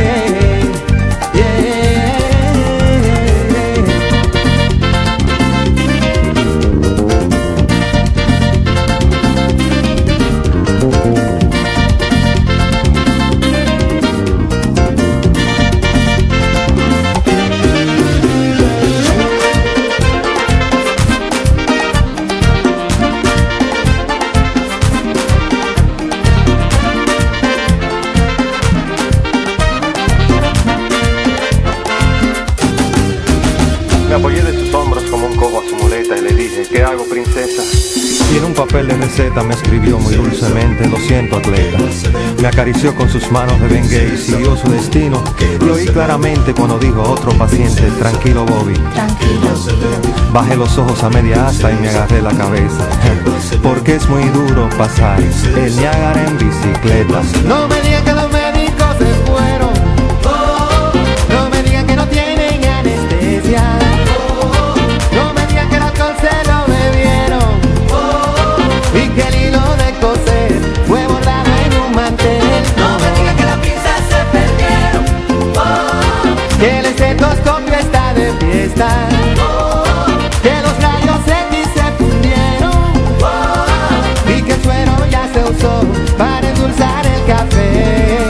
¿Qué hago, princesa? Y en un papel de receta me escribió muy dulcemente: lo siento, atleta. Me acarició con sus manos de Bengay y siguió su destino. Y oí claramente cuando dijo a otro paciente: tranquilo, Bobby, tranquilo. Bajé los ojos a media asta y me agarré la cabeza. Porque es muy duro pasar el Niágara en bicicleta. No me digan que los médicos se fueron. No me digan que no tienen anestesia. Se lo bebieron. Y que el hilo de coser fue bordado en un mantel. No me digan que las pinzas se perdieron. Que el estetoscopio está de fiesta. Que los rayos X se fundieron. Y que el suero ya se usó para endulzar el café.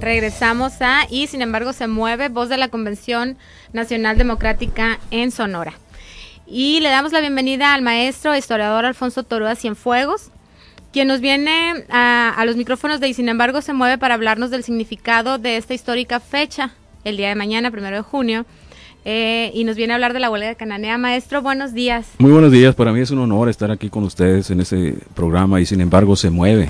Regresamos a Y sin embargo se mueve, voz de la Convención Nacional Democrática en Sonora. Y le damos la bienvenida al maestro historiador Alfonso Torúa Cienfuegos, quien nos viene a, a los micrófonos de Y sin embargo se mueve para hablarnos del significado de esta histórica fecha, el día de mañana, primero de junio, eh, y nos viene a hablar de la huelga cananea. Maestro, buenos días. Muy buenos días, para mí es un honor estar aquí con ustedes en este programa Y sin embargo se mueve.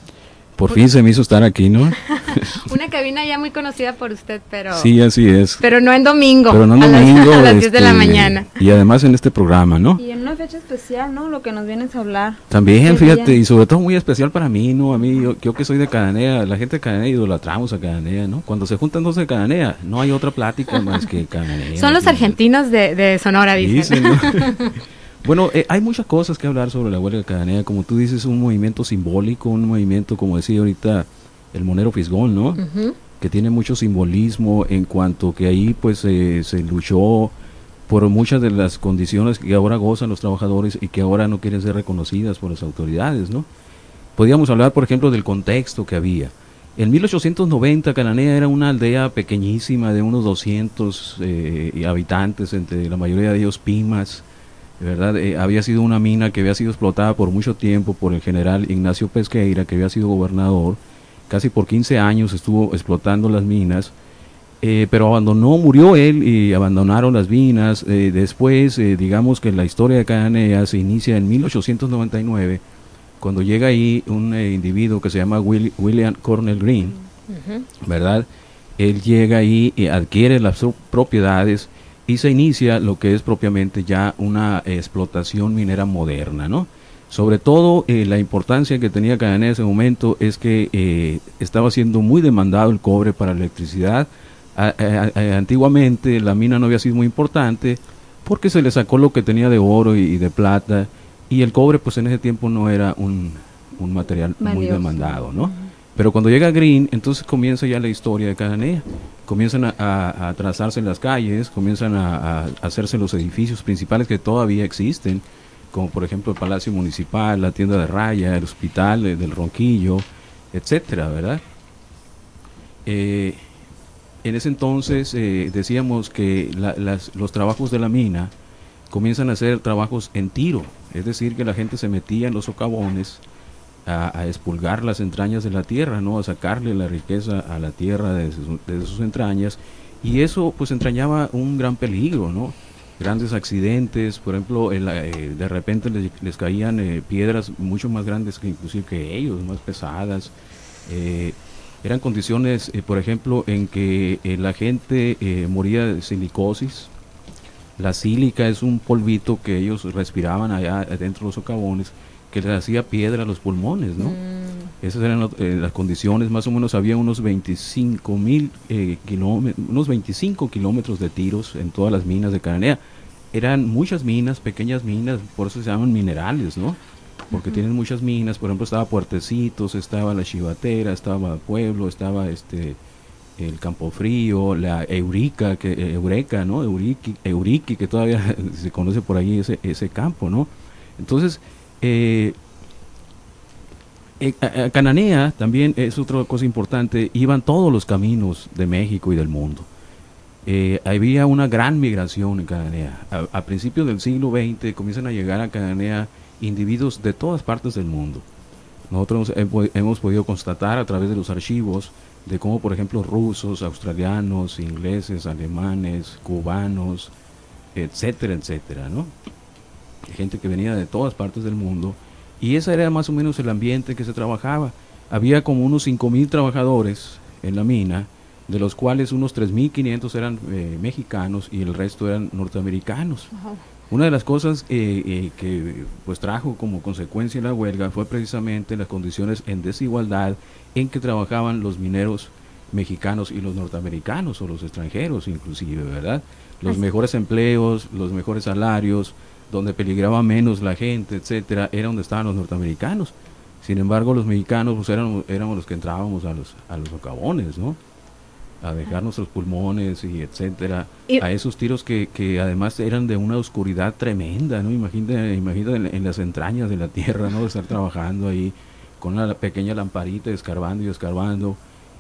Por fin se me hizo estar aquí, ¿no? Una cabina ya muy conocida por usted, pero... Sí, así es. Pero no en domingo. Pero no en domingo. A las, a las este, diez de la mañana. Y además en este programa, ¿no? Y en una fecha especial, ¿no? Lo que nos vienes a hablar. También, fíjate, día. Y sobre todo muy especial para mí, ¿no? A mí, yo, yo que soy de Cananea, la gente de Cananea idolatramos a Cananea, ¿no? Cuando se juntan dos de Cananea, no hay otra plática más que Cananea. Son los ¿sí? argentinos de, de Sonora, dicen. dicen ¿no? Bueno, eh, hay muchas cosas que hablar sobre la huelga cananea. Como tú dices, un movimiento simbólico, un movimiento, como decía ahorita el monero Fisgón, ¿no? Uh-huh. Que tiene mucho simbolismo en cuanto que ahí pues eh, se luchó por muchas de las condiciones que ahora gozan los trabajadores y que ahora no quieren ser reconocidas por las autoridades, ¿no? Podríamos hablar, por ejemplo, del contexto que había. En mil ochocientos noventa, Cananea era una aldea pequeñísima de unos doscientos eh, habitantes, entre la mayoría de ellos pimas, ¿verdad? Eh, había sido una mina que había sido explotada por mucho tiempo por el general Ignacio Pesqueira, que había sido gobernador. Casi por quince años estuvo explotando las minas, eh, pero abandonó, murió él y abandonaron las minas. Eh, después, eh, digamos que la historia de Cananea se inicia en mil ochocientos noventa y nueve, cuando llega ahí un eh, individuo que se llama Will, William Cornell Green, uh-huh. ¿verdad? Él llega ahí y adquiere las propiedades y se inicia lo que es propiamente ya una eh, explotación minera moderna, ¿no? Sobre todo, eh, la importancia que tenía Cananea en ese momento es que eh, estaba siendo muy demandado el cobre para la electricidad. A, a, a, antiguamente la mina no había sido muy importante porque se le sacó lo que tenía de oro y, y de plata, y el cobre pues en ese tiempo no era un, un material Valioso. muy demandado, ¿no? Uh-huh. Pero cuando llega Green, entonces comienza ya la historia de Cananea. Comienzan a, a, a trazarse las calles, comienzan a, a hacerse los edificios principales que todavía existen, como por ejemplo el Palacio Municipal, la tienda de raya, el Hospital eh, del Ronquillo, etcétera, ¿verdad? Eh, en ese entonces eh, decíamos que la, las, los trabajos de la mina comienzan a ser trabajos en tiro, es decir, que la gente se metía en los socavones a, a expulgar las entrañas de la tierra, ¿no? A sacarle la riqueza a la tierra de sus, de sus entrañas, y eso pues entrañaba un gran peligro, ¿no? Grandes accidentes, por ejemplo, el, eh, de repente les, les caían eh, piedras mucho más grandes que inclusive que ellos, más pesadas. Eh, eran condiciones, eh, por ejemplo, en que eh, la gente eh, moría de silicosis. La sílica es un polvito que ellos respiraban allá dentro de los socavones, que les hacía piedra a los pulmones, ¿no? Mm. Esas eran eh, las condiciones. Más o menos había unos veinticinco mil eh, kilómetros, unos veinticinco kilómetros de tiros en todas las minas de Cananea. Eran muchas minas, pequeñas minas, por eso se llaman minerales, ¿no? Porque uh-huh. tienen muchas minas. Por ejemplo, estaba Puertecitos, estaba La Chivatera, estaba Pueblo, estaba este el Campo Frío, la Eurica, que eh, Eureka, ¿no? Euriqui, Euriqui, que todavía se conoce por ahí ese ese campo, ¿no? Entonces, eh, eh, a, a Cananea también es otra cosa importante, iban todos los caminos de México y del mundo. Eh, había una gran migración en Cananea. A, a principios del siglo veinte comienzan a llegar a Cananea individuos de todas partes del mundo. Nosotros hemos, hemos podido constatar a través de los archivos de cómo, por ejemplo, rusos, australianos, ingleses, alemanes, cubanos, etcétera, etcétera, ¿no? Gente que venía de todas partes del mundo, y ese era más o menos el ambiente que se trabajaba. Había como unos cinco mil trabajadores en la mina, de los cuales unos tres mil quinientos eran eh, mexicanos y el resto eran norteamericanos. Uh-huh. Una de las cosas eh, eh, que pues trajo como consecuencia la huelga fue precisamente las condiciones en desigualdad en que trabajaban los mineros mexicanos y los norteamericanos, o los extranjeros inclusive, ¿verdad? Los Así. mejores empleos, los mejores salarios, donde peligraba menos la gente, etcétera, era donde estaban los norteamericanos. Sin embargo, los mexicanos pues éramos, éramos los que entrábamos a los a los socavones, ¿no? A dejar nuestros pulmones y etcétera, y a esos tiros que, que además eran de una oscuridad tremenda, ¿no? Imagínate, imagínate en, en las entrañas de la tierra, ¿no? De estar trabajando ahí con una pequeña lamparita, escarbando y escarbando.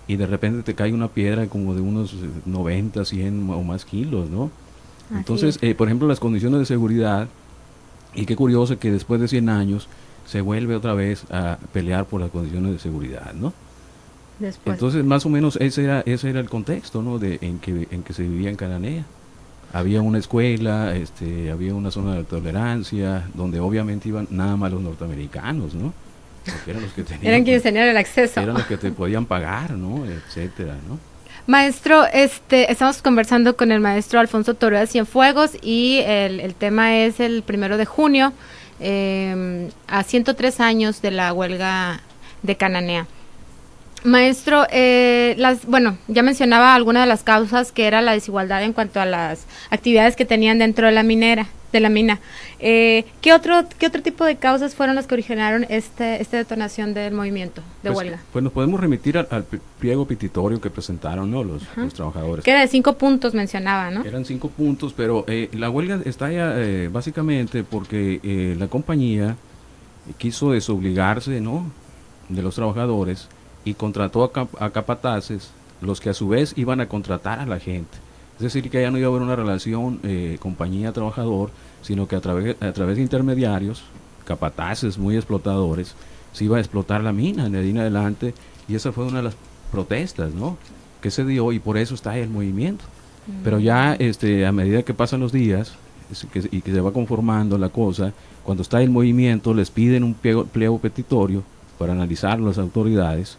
y de repente te cae una piedra como de unos noventa, cien o más kilos, ¿no? Así Entonces, eh, por ejemplo, las condiciones de seguridad, y qué curioso que después de cien años se vuelve otra vez a pelear por las condiciones de seguridad, ¿no? Después. Entonces, más o menos ese era ese era el contexto, ¿no? De en que en que se vivía en Cananea. Había una escuela, este, había una zona de tolerancia, donde obviamente iban nada más los norteamericanos, ¿no? Porque eran los que tenían, eran quienes tenían el acceso. Eran los que te podían pagar, ¿no? Etcétera, ¿no? Maestro, este, estamos conversando con el maestro Alfonso Toruada Cienfuegos y el, el tema es el primero de junio, eh, a ciento tres años de la huelga de Cananea. Maestro, eh, las, bueno, ya mencionaba alguna de las causas, que era la desigualdad en cuanto a las actividades que tenían dentro de la minera, de la mina. Eh, ¿qué otro, qué otro tipo de causas fueron las que originaron este, esta detonación del movimiento de pues, huelga? Pues nos podemos remitir al, al pliego petitorio que presentaron, ¿no? los, los trabajadores. Que era de cinco puntos, mencionaba, ¿no? Eran cinco puntos, pero eh, la huelga está ya eh, básicamente porque eh, la compañía quiso desobligarse, ¿no? De los trabajadores, y contrató a, cap a capataces, los que a su vez iban a contratar a la gente. Es decir, que ya no iba a haber una relación eh, compañía-trabajador, sino que a través, a través de intermediarios, capataces muy explotadores, se iba a explotar la mina de ahí en adelante, y esa fue una de las protestas, ¿no? Que se dio, y por eso está el movimiento. Mm. Pero ya este, a medida que pasan los días es, que, y que se va conformando la cosa, cuando está el movimiento les piden un pliego, pliego petitorio para analizar las autoridades,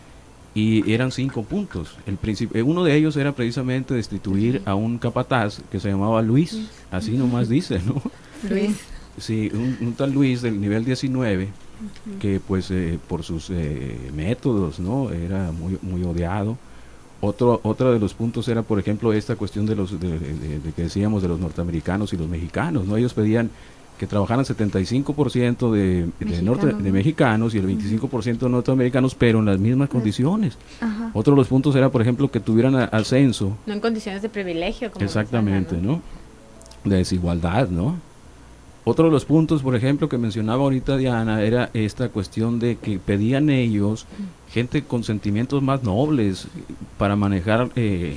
y eran cinco puntos. El principio, uno de ellos era precisamente destituir a un capataz que se llamaba Luis, así nomás dice, ¿no? Luis. Sí, un, un tal Luis del nivel diecinueve, uh-huh. que pues eh, por sus eh, métodos, ¿no? Era muy muy odiado. Otro otro de los puntos era, por ejemplo, esta cuestión de los de, de, de que decíamos de los norteamericanos y los mexicanos, ¿no? Ellos pedían que trabajaran setenta y cinco por ciento de, de, norte, de mexicanos y el veinticinco por ciento de norteamericanos, pero en las mismas condiciones. Ajá. Otro de los puntos era, por ejemplo, que tuvieran a, ascenso. No en condiciones de privilegio. Como exactamente, mencionan, ¿no? ¿no? De desigualdad, ¿no? Otro de los puntos, por ejemplo, que mencionaba ahorita Diana, era esta cuestión de que pedían ellos gente con sentimientos más nobles para manejar eh,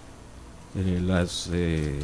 eh, las... Eh,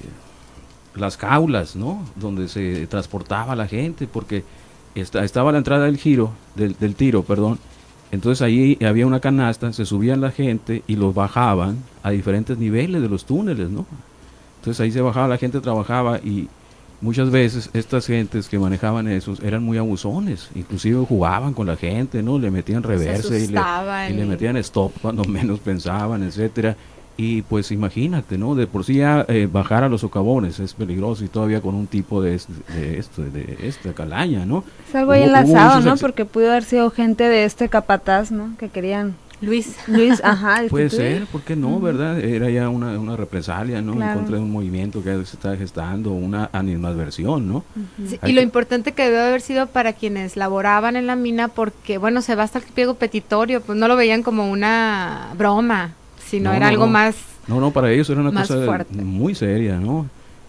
las jaulas, ¿no? Donde se transportaba la gente, porque esta, estaba a la entrada del giro, del, del tiro, perdón. Entonces ahí había una canasta, se subían la gente y los bajaban a diferentes niveles de los túneles, ¿no? Entonces ahí se bajaba la gente, trabajaba, y muchas veces estas gentes que manejaban esos eran muy abusones, inclusive jugaban con la gente, ¿no? Le metían reversa y le, y le metían stop cuando menos pensaban, etcétera. Y pues imagínate, ¿no? De por sí ya eh, bajar a los socavones es peligroso, y todavía con un tipo de, este, de esto, de esta calaña, ¿no? Es algo ahí enlazado, ¿no? Porque pudo haber sido gente de este capataz, ¿no? Que querían... Luis. Luis, ajá. Puede ser, ¿por qué no, uh-huh. verdad? Era ya una, una represalia, ¿no? Claro. En contra de un movimiento que se está gestando, una animadversión, ¿no? Uh-huh. Sí, y lo que... importante que debe haber sido para quienes laboraban en la mina, porque, bueno, se va hasta el pliego petitorio, pues no lo veían como una broma, sino no, era no, algo no. más No, no, para ellos era una cosa fuerte. Muy seria, ¿no?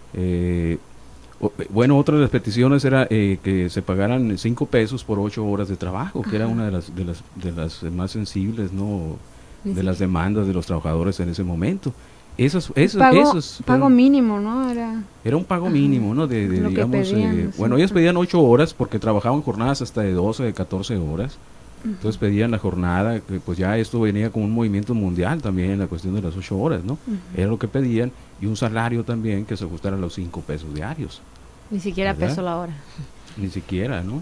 Eh, o, bueno, otra de las peticiones era eh, que se pagaran cinco pesos por ocho horas de trabajo, Ajá. que era una de las, de las de las más sensibles, ¿no? De sí. las demandas de los trabajadores en ese momento. Esos, esos, pago, esos pago eran, mínimo, ¿no? Era, era un pago Ajá. mínimo, ¿no? De, de digamos, pedían, eh, bueno, ellos pedían ocho horas porque trabajaban jornadas hasta de doce, de catorce horas. Entonces pedían la jornada, que pues ya esto venía como un movimiento mundial también en la cuestión de las ocho horas, ¿no? Uh-huh. Era lo que pedían, y un salario también que se ajustara a los cinco pesos diarios. Ni siquiera ¿verdad? Peso la hora. Ni siquiera, ¿no?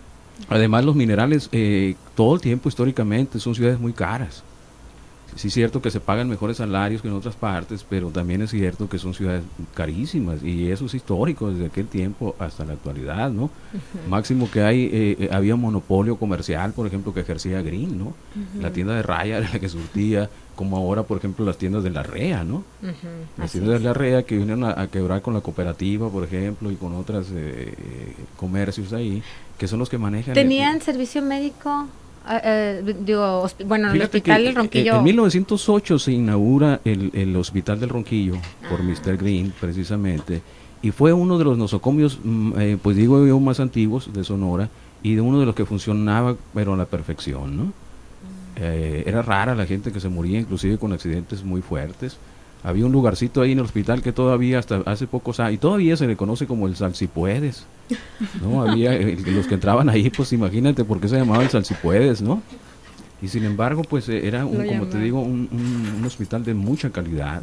Además los minerales, eh, todo el tiempo históricamente son ciudades muy caras. Sí es cierto que se pagan mejores salarios que en otras partes, pero también es cierto que son ciudades carísimas, y eso es histórico desde aquel tiempo hasta la actualidad, ¿no? Uh-huh. Máximo que hay, eh, había un monopolio comercial, por ejemplo, que ejercía Green, ¿no? Uh-huh. La tienda de Raya era la que surtía, como ahora, por ejemplo, las tiendas de la REA, ¿no? Uh-huh. Las tiendas es. de la REA que vienen a, a quebrar con la cooperativa, por ejemplo, y con otros eh, comercios ahí, que son los que manejan... ¿Tenían el, servicio médico? Uh, digo, bueno, el hospital del Ronquillo. En mil novecientos ocho se inaugura el, el hospital del Ronquillo por ah. mister Green, precisamente, y fue uno de los nosocomios, eh, pues digo yo, más antiguos de Sonora, y de uno de los que funcionaba, pero a la perfección, ¿no? Eh, era rara la gente que se moría, inclusive con accidentes muy fuertes. Había un lugarcito ahí en el hospital que todavía hasta hace pocos años, y todavía se le conoce como el Salsipuedes, ¿no? Había eh, los que entraban ahí, pues imagínate por qué se llamaba el Salsipuedes, ¿no? Y sin embargo, pues eh, era, un, como te digo, un, un, un hospital de mucha calidad.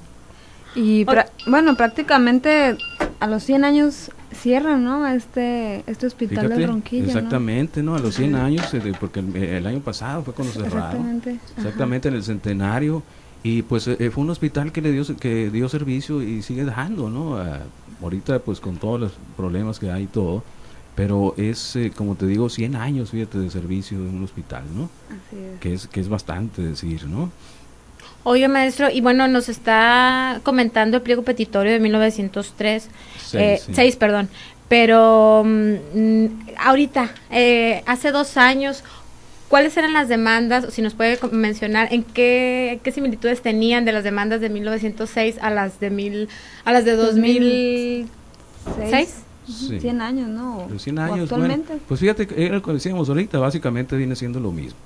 Y pra- bueno, prácticamente a los cien años cierran, ¿no? Este este hospital Fíjate, de Ronquilla, exactamente, ¿no? ¿no? A los cien años, eh, porque el, el año pasado fue cuando cerraron. Exactamente. Exactamente, en el centenario. Y pues eh, fue un hospital que le dio que dio servicio y sigue dejando, ¿no? Uh, ahorita pues con todos los problemas que hay y todo, pero es, eh, como te digo, cien años, fíjate, de servicio de un hospital, ¿no? Así es. Que es, que es bastante decir, ¿no? Oye, maestro, y bueno, nos está comentando el pliego petitorio de mil novecientos tres, Seis, eh, sí. seis, perdón, pero mm, ahorita, eh, hace dos años, ¿cuáles eran las demandas? Si nos puede mencionar en qué, qué similitudes tenían de las demandas de mil novecientos seis a las de mil, a las de dos mil seis. Sí. cien años, ¿no? Los cien años, actualmente. bueno, pues fíjate, que era lo que decíamos ahorita, básicamente viene siendo lo mismo.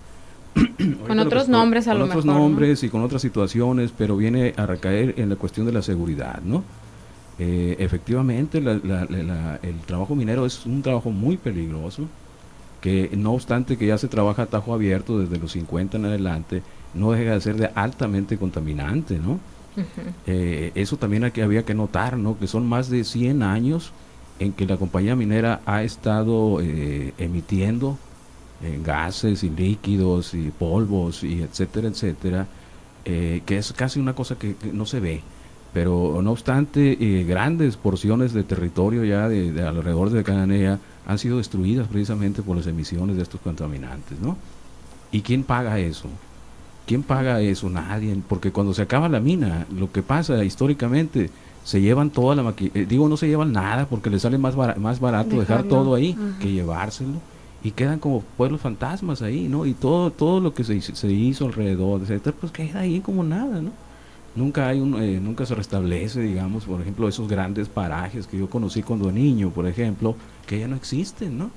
Con otros pues, nombres a con lo otros mejor, nombres ¿no? Y con otras situaciones, pero viene a recaer en la cuestión de la seguridad, ¿no? Eh, efectivamente, la, la, la, el trabajo minero es un trabajo muy peligroso, que no obstante que ya se trabaja a tajo abierto desde los cincuenta en adelante, no deja de ser de altamente contaminante, ¿no? Uh-huh. Eh, eso también hay que, había que notar, ¿no? Que son más de cien años en que la compañía minera ha estado eh, emitiendo eh, gases y líquidos y polvos y etcétera, etcétera, eh, que es casi una cosa que, que no se ve, pero no obstante eh, grandes porciones de territorio ya de, de alrededor de Cananea han sido destruidas precisamente por las emisiones de estos contaminantes, ¿no? ¿Y quién paga eso? ¿Quién paga eso? Nadie, porque cuando se acaba la mina, lo que pasa históricamente, se llevan toda la maquinaria, eh, digo no se llevan nada porque les sale más, bar más barato Dejarlo. dejar todo ahí uh-huh. que llevárselo, y quedan como pueblos fantasmas ahí, ¿no? Y todo todo lo que se, se hizo alrededor, etcétera, pues queda ahí como nada, ¿no? Nunca hay un, eh, nunca se restablece, digamos, por ejemplo, esos grandes parajes que yo conocí cuando niño, por ejemplo, que ya no existen, ¿no?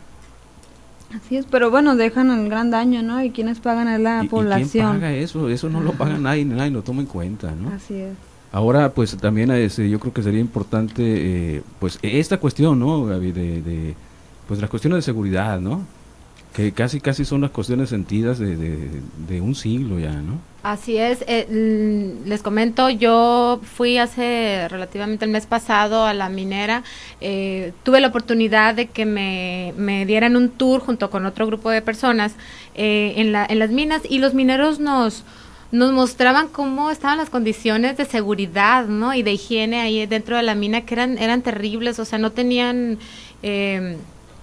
Así es, pero bueno, dejan el gran daño, ¿no? ¿Y quiénes pagan es la ¿Y, población? ¿Y quién paga eso? Eso no lo paga nadie, nadie lo toma en cuenta, ¿no? Así es. Ahora, pues también es, yo creo que sería importante, eh, pues esta cuestión, ¿no, Gaby? De, de, pues las cuestiones de seguridad, ¿no? Que casi casi son las cuestiones sentidas de, de, de un siglo ya, ¿no? Así es, eh, les comento, yo fui hace relativamente el mes pasado a la minera, eh, tuve la oportunidad de que me, me dieran un tour junto con otro grupo de personas eh, en, la, en las minas, y los mineros nos... nos mostraban cómo estaban las condiciones de seguridad, ¿no? Y de higiene ahí dentro de la mina, que eran eran terribles, o sea, no tenían eh,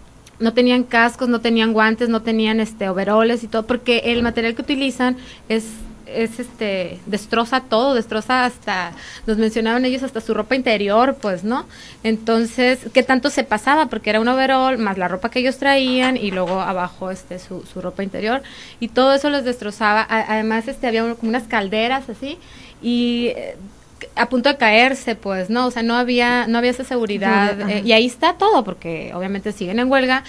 no tenían cascos, no tenían guantes, no tenían este overoles y todo, porque el material que utilizan es es este destroza todo, destroza hasta, nos mencionaban ellos, hasta su ropa interior, pues, ¿no? Entonces, ¿qué tanto se pasaba? Porque era un overol más la ropa que ellos traían y luego abajo este su, su ropa interior, y todo eso les destrozaba. A, además este había un, como unas calderas así, y eh, a punto de caerse, pues, ¿no? O sea, no había no había esa seguridad, eh, y ahí está todo, porque obviamente siguen en huelga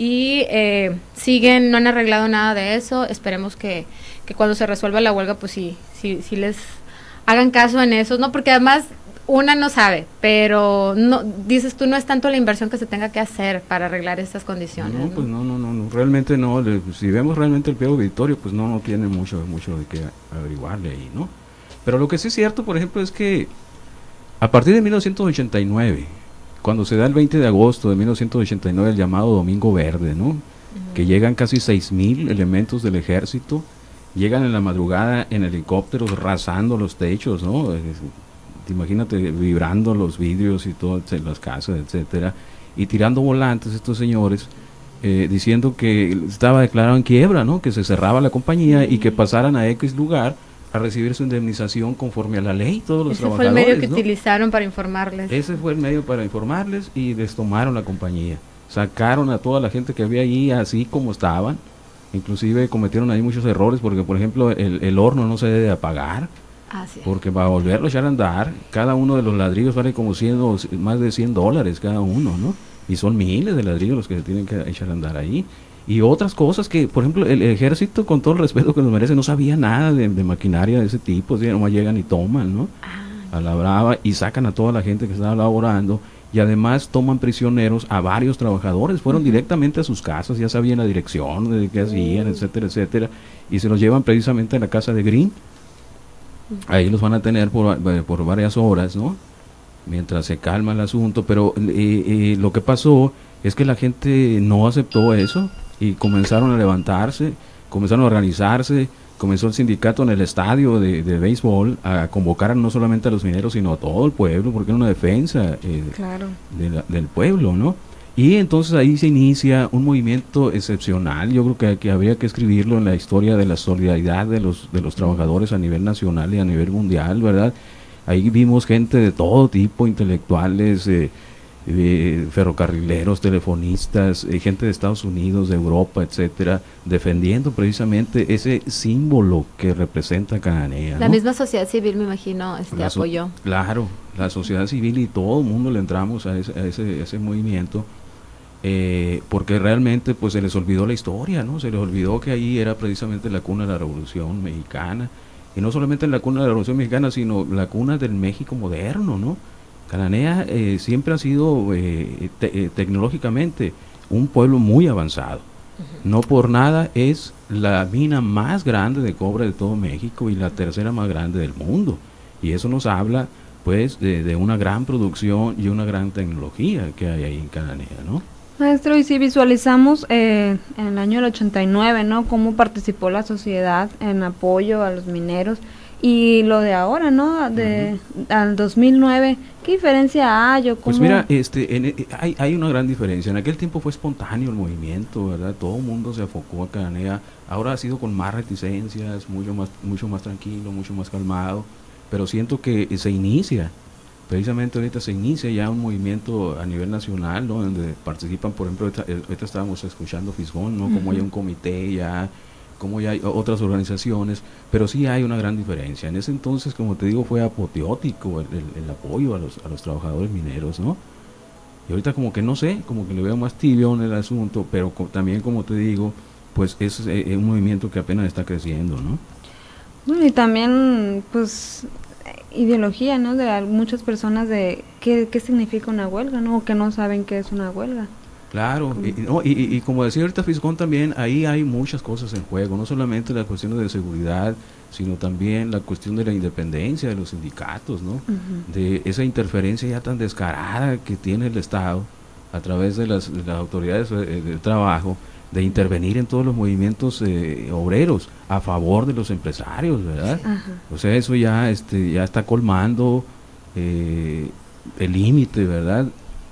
y eh, siguen, no han arreglado nada de eso. Esperemos que, que cuando se resuelva la huelga, pues sí, sí, sí les hagan caso en eso, ¿no? Porque además una no sabe, pero no, dices tú, no es tanto la inversión que se tenga que hacer para arreglar estas condiciones. No, ¿no? pues no, no, no, no, realmente no, le, si vemos realmente el pliego petitorio, pues no, no tiene mucho, mucho de qué averiguarle ahí, ¿no? Pero lo que sí es cierto, por ejemplo, es que a partir de mil novecientos ochenta y nueve, cuando se da el veinte de agosto de mil novecientos ochenta y nueve el llamado Domingo Verde, ¿no? Uh-huh. Que llegan casi seis mil elementos del ejército, llegan en la madrugada en helicópteros rasando los techos, ¿no? Imagínate, vibrando los vidrios y todo, las casas, etcétera, y tirando volantes estos señores, eh, diciendo que estaba declarado en quiebra, ¿no? Que se cerraba la compañía uh-huh. y que pasaran a X lugar a recibir su indemnización conforme a la ley, todos los Ese trabajadores. Ese fue el medio que ¿no? utilizaron para informarles. Ese fue el medio para informarles, y les tomaron la compañía. Sacaron a toda la gente que había ahí así como estaban. Inclusive cometieron ahí muchos errores, porque por ejemplo el, el horno no se debe apagar. Así es. Porque para volverlo a echar a andar, cada uno de los ladrillos vale como cien, más de cien dólares cada uno, ¿no? Y son miles de ladrillos los que se tienen que echar a andar ahí. y otras cosas que, por ejemplo, el ejército, con todo el respeto que nos merece, no sabía nada de, de maquinaria de ese tipo, ¿sí? Nomás llegan y toman, ¿no? Ah. A la brava, y sacan a toda la gente que estaba laborando, y además toman prisioneros a varios trabajadores, fueron uh-huh. directamente a sus casas, ya sabían la dirección de qué hacían, uh-huh. etcétera, etcétera, y se los llevan precisamente a la casa de Green. Uh-huh. Ahí los van a tener por, por varias horas, ¿no? Mientras se calma el asunto, pero eh, eh, lo que pasó es que la gente no aceptó eso, y comenzaron a levantarse, comenzaron a organizarse, comenzó el sindicato en el estadio de, de béisbol a convocar no solamente a los mineros, sino a todo el pueblo, porque era una defensa eh, claro. de la, del pueblo, ¿no? Y entonces ahí se inicia un movimiento excepcional, yo creo que, que habría que escribirlo en la historia de la solidaridad de los, de los trabajadores a nivel nacional y a nivel mundial, ¿verdad? Ahí vimos gente de todo tipo, intelectuales, eh, Eh, ferrocarrileros, telefonistas, eh, gente de Estados Unidos, de Europa, etcétera, defendiendo precisamente ese símbolo que representa Cananea, La ¿no? misma sociedad civil, me imagino, este so- apoyó. Claro, la sociedad civil y todo el mundo le entramos a ese, a ese, a ese movimiento, eh, porque realmente pues se les olvidó la historia, ¿no? Se les olvidó que ahí era precisamente la cuna de la Revolución Mexicana, y no solamente la cuna de la Revolución Mexicana, sino la cuna del México moderno, ¿no? Cananea eh, siempre ha sido eh, te, eh, tecnológicamente un pueblo muy avanzado. Uh-huh. No por nada es la mina más grande de cobre de todo México y la tercera más grande del mundo. Y eso nos habla pues de, de una gran producción y una gran tecnología que hay ahí en Cananea, ¿no? Maestro, y si visualizamos eh, en el año del ochenta y nueve, ¿no? Cómo participó la sociedad en apoyo a los mineros. Y lo de ahora, ¿no? De uh-huh. al dos mil nueve, ¿qué diferencia hay o cómo? Pues mira, este, en, hay, hay una gran diferencia. En aquel tiempo fue espontáneo el movimiento, ¿verdad? Todo el mundo se enfocó a Cananea. Ahora ha sido con más reticencias, mucho más, mucho más tranquilo, mucho más calmado. Pero siento que se inicia, precisamente ahorita se inicia ya un movimiento a nivel nacional, ¿no? Donde participan, por ejemplo, ahorita, ahorita estábamos escuchando Fisgón, ¿no? Uh-huh. Como hay un comité ya, como ya hay otras organizaciones, pero sí hay una gran diferencia. En ese entonces, como te digo, fue apoteótico el, el, el apoyo a los, a los trabajadores mineros, ¿no? Y ahorita como que no sé, como que le veo más tibio en el asunto, pero co- también, como te digo, pues es eh, un movimiento que apenas está creciendo, ¿no? Bueno, y también, pues, ideología, ¿no? De muchas personas de qué, qué significa una huelga, ¿no? O que no saben qué es una huelga. Claro, y, no, y, y, y como decía ahorita Fisgón también, ahí hay muchas cosas en juego, no solamente las cuestiones de seguridad, sino también la cuestión de la independencia de los sindicatos, ¿no? Uh-huh. De esa interferencia ya tan descarada que tiene el Estado a través de las, de las autoridades de, de trabajo, de intervenir en todos los movimientos eh, obreros a favor de los empresarios, ¿verdad? Uh-huh. O sea, eso ya, este, ya está colmando eh, el límite, ¿verdad?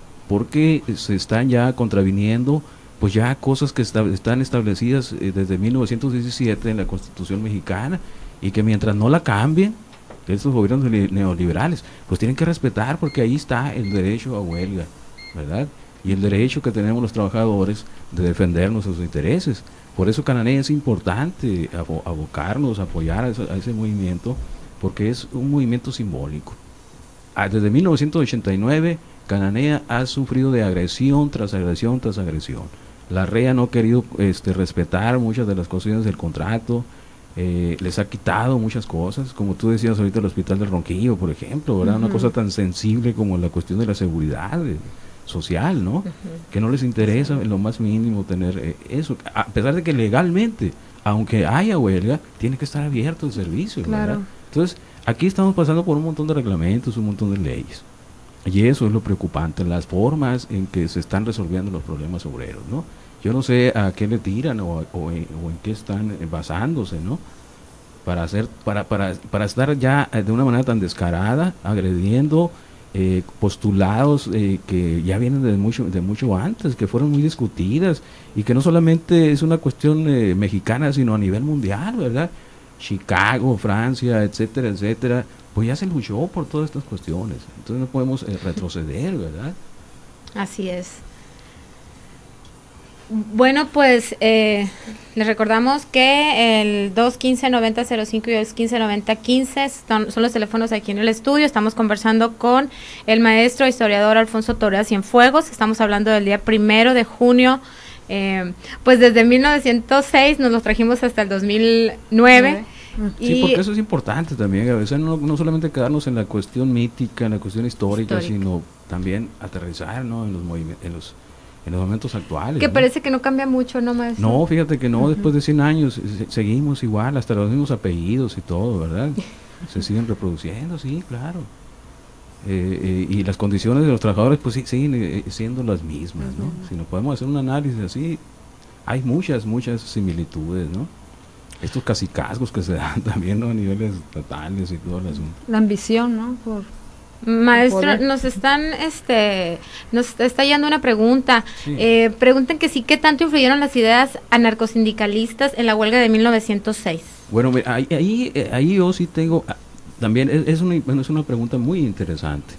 Porque se están ya contraviniendo pues ya cosas que esta, están establecidas eh, desde mil novecientos diecisiete en la Constitución mexicana, y que mientras no la cambien estos gobiernos neoliberales, pues tienen que respetar, porque ahí está el derecho a huelga, ¿verdad? Y el derecho que tenemos los trabajadores de defender nuestros intereses. Por eso Cananea es importante abo- abocarnos, apoyar a, eso, a ese movimiento, porque es un movimiento simbólico. Ah, desde mil novecientos ochenta y nueve Cananea ha sufrido de agresión tras agresión tras agresión. La R E A no ha querido este, respetar muchas de las condiciones del contrato, eh, les ha quitado muchas cosas, como tú decías ahorita, el Hospital del Ronquillo, por ejemplo, ¿verdad? Uh-huh. Una cosa tan sensible como la cuestión de la seguridad de, social, ¿no? Uh-huh. Que no les interesa en lo más mínimo tener eh, eso, a pesar de que legalmente, aunque haya huelga, tiene que estar abierto el servicio, claro. ¿verdad? Entonces, aquí estamos pasando por un montón de reglamentos, un montón de leyes. Y eso es lo preocupante, las formas en que se están resolviendo los problemas obreros, ¿no? Yo no sé a qué le tiran o, o, en, o en qué están basándose, ¿no? Para hacer, para, para, para estar ya de una manera tan descarada, agrediendo eh, postulados eh, que ya vienen de mucho, de mucho antes, que fueron muy discutidas, y que no solamente es una cuestión eh, mexicana, sino a nivel mundial, ¿verdad? Chicago, Francia, etcétera, etcétera, pues ya se luchó por todas estas cuestiones, entonces no podemos eh, retroceder, ¿verdad? Así es. Bueno, pues eh, les recordamos que el dos quince noventa cero cinco y dos quince noventa quince son, son los teléfonos aquí en el estudio. Estamos conversando con el maestro historiador Alfonso Torea Cienfuegos. Estamos hablando del día primero de junio Eh, pues desde mil novecientos seis nos los trajimos hasta el dos mil nueve. Sí, y porque eso es importante también, a veces no, no solamente quedarnos en la cuestión mítica, en la cuestión histórica, histórica. sino también aterrizar, ¿no? en los movimientos, en los en los momentos actuales. Que ¿no? parece que no cambia mucho, ¿no, maestro? No, fíjate que no, uh-huh. después de cien años se, seguimos igual, hasta los mismos apellidos y todo, ¿verdad? Se siguen reproduciendo, sí, claro. Eh, eh, y las condiciones de los trabajadores pues sí, siguen eh, siendo las mismas, ¿no? Uh-huh. Si nos podemos hacer un análisis así, hay muchas, muchas similitudes, ¿no? Estos cacicazgos que se dan también, ¿no? A niveles estatales y todo el asunto. La ambición, ¿no? Por Maestro, nos están, este, nos está llegando una pregunta. Sí. Eh, preguntan que sí, ¿qué tanto influyeron las ideas anarcosindicalistas en la huelga de mil novecientos seis? Bueno, ahí, ahí, ahí yo sí tengo, también es, es, una, bueno, es una pregunta muy interesante.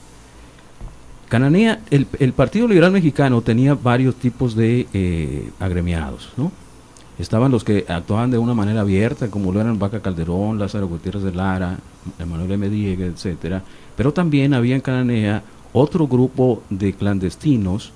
Cananea, el, el Partido Liberal Mexicano tenía varios tipos de eh, agremiados, ¿no? Estaban los que actuaban de una manera abierta, como lo eran Vaca Calderón, Lázaro Gutiérrez de Lara, Emanuel M. Diegues, etcétera. Pero también había en Cananea otro grupo de clandestinos,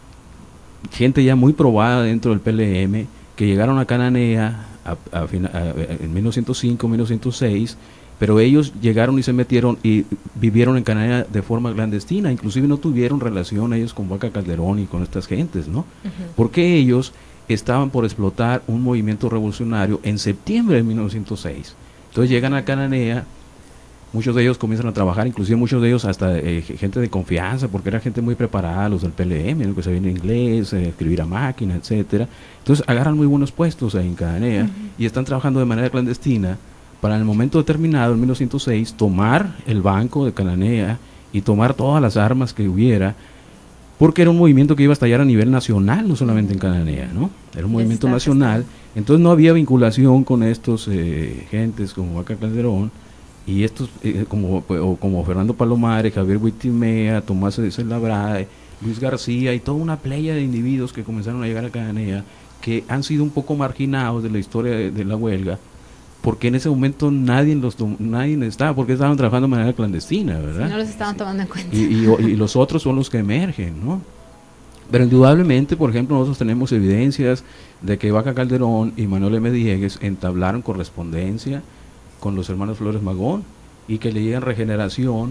gente ya muy probada dentro del P L M, que llegaron a Cananea a, a, a, en mil novecientos cinco, mil novecientos seis, pero ellos llegaron y se metieron y vivieron en Cananea de forma clandestina, inclusive no tuvieron relación ellos con Vaca Calderón y con estas gentes, ¿no? Uh-huh. Porque ellos estaban por explotar un movimiento revolucionario en septiembre de mil novecientos seis. Entonces llegan a Cananea, muchos de ellos comienzan a trabajar, inclusive muchos de ellos hasta eh, gente de confianza, porque era gente muy preparada, los del P L M, ¿no? Que sabían inglés, eh, escribir a máquina, etcétera. Entonces agarran muy buenos puestos ahí en Cananea uh-huh. y están trabajando de manera clandestina para en el momento determinado, en mil novecientos seis, tomar el banco de Cananea y tomar todas las armas que hubiera, porque era un movimiento que iba a estallar a nivel nacional, no solamente en Cananea, ¿no? Era un movimiento está, nacional, está. Entonces no había vinculación con estos eh, gentes como Vaca Calderón y estos eh, como, o, como Fernando Palomares, Javier Huitimea, Tomás de Labrade, Luis García y toda una playa de individuos que comenzaron a llegar a Cananea que han sido un poco marginados de la historia de, de la huelga, porque en ese momento nadie los nadie estaba, porque estaban trabajando de manera clandestina, ¿verdad? Sí, no los estaban tomando en cuenta. Y, y, y los otros son los que emergen, ¿no? Pero indudablemente, por ejemplo, nosotros tenemos evidencias de que Vaca Calderón y Manuel M. Diegues entablaron correspondencia con los hermanos Flores Magón y que leían Regeneración,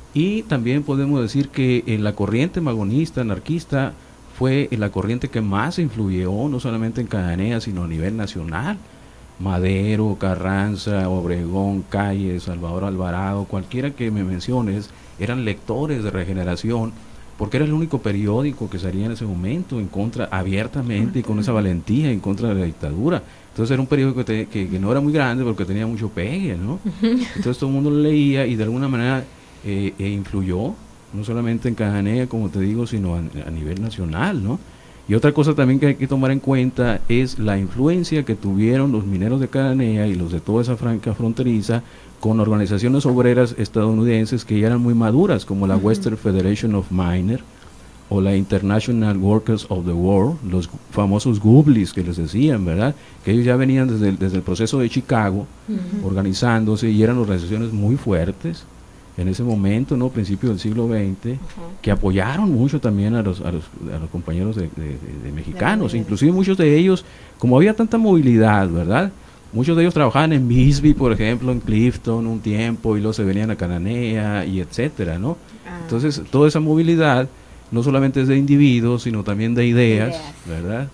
y también podemos decir que en la corriente magonista, anarquista, fue la corriente que más influyó, no solamente en Cananea, sino a nivel nacional. Madero, Carranza, Obregón, Calles, Salvador Alvarado, cualquiera que me menciones, eran lectores de Regeneración, porque era el único periódico que salía en ese momento en contra, abiertamente y con esa valentía en contra de la dictadura. Entonces era un periódico que, te, que, que no era muy grande, porque tenía mucho pegue, ¿no? Entonces todo el mundo lo leía y de alguna manera eh, eh, influyó, no solamente en Cananea, como te digo, sino a, a nivel nacional, ¿no? Y otra cosa también que hay que tomar en cuenta es la influencia que tuvieron los mineros de Cananea y los de toda esa franja fronteriza con organizaciones obreras estadounidenses que ya eran muy maduras, como la uh-huh. Western Federation of Miners o la International Workers of the World, los famosos Gublis que les decían, ¿verdad? Que ellos ya venían desde el, desde el proceso de Chicago uh-huh. organizándose y eran organizaciones muy fuertes en ese momento, ¿no? Principio del siglo veinte, uh-huh. que apoyaron mucho también a los, a los, a los compañeros de, de, de, de mexicanos, de inclusive muchos de ellos, como había tanta movilidad, ¿verdad? Muchos de ellos trabajaban en Bisbee, por ejemplo, en Clifton un tiempo, y luego se venían a Cananea, y etcétera, ¿no? Ah. Entonces, toda esa movilidad, no solamente es de individuos, sino también de ideas, ideas. ¿verdad?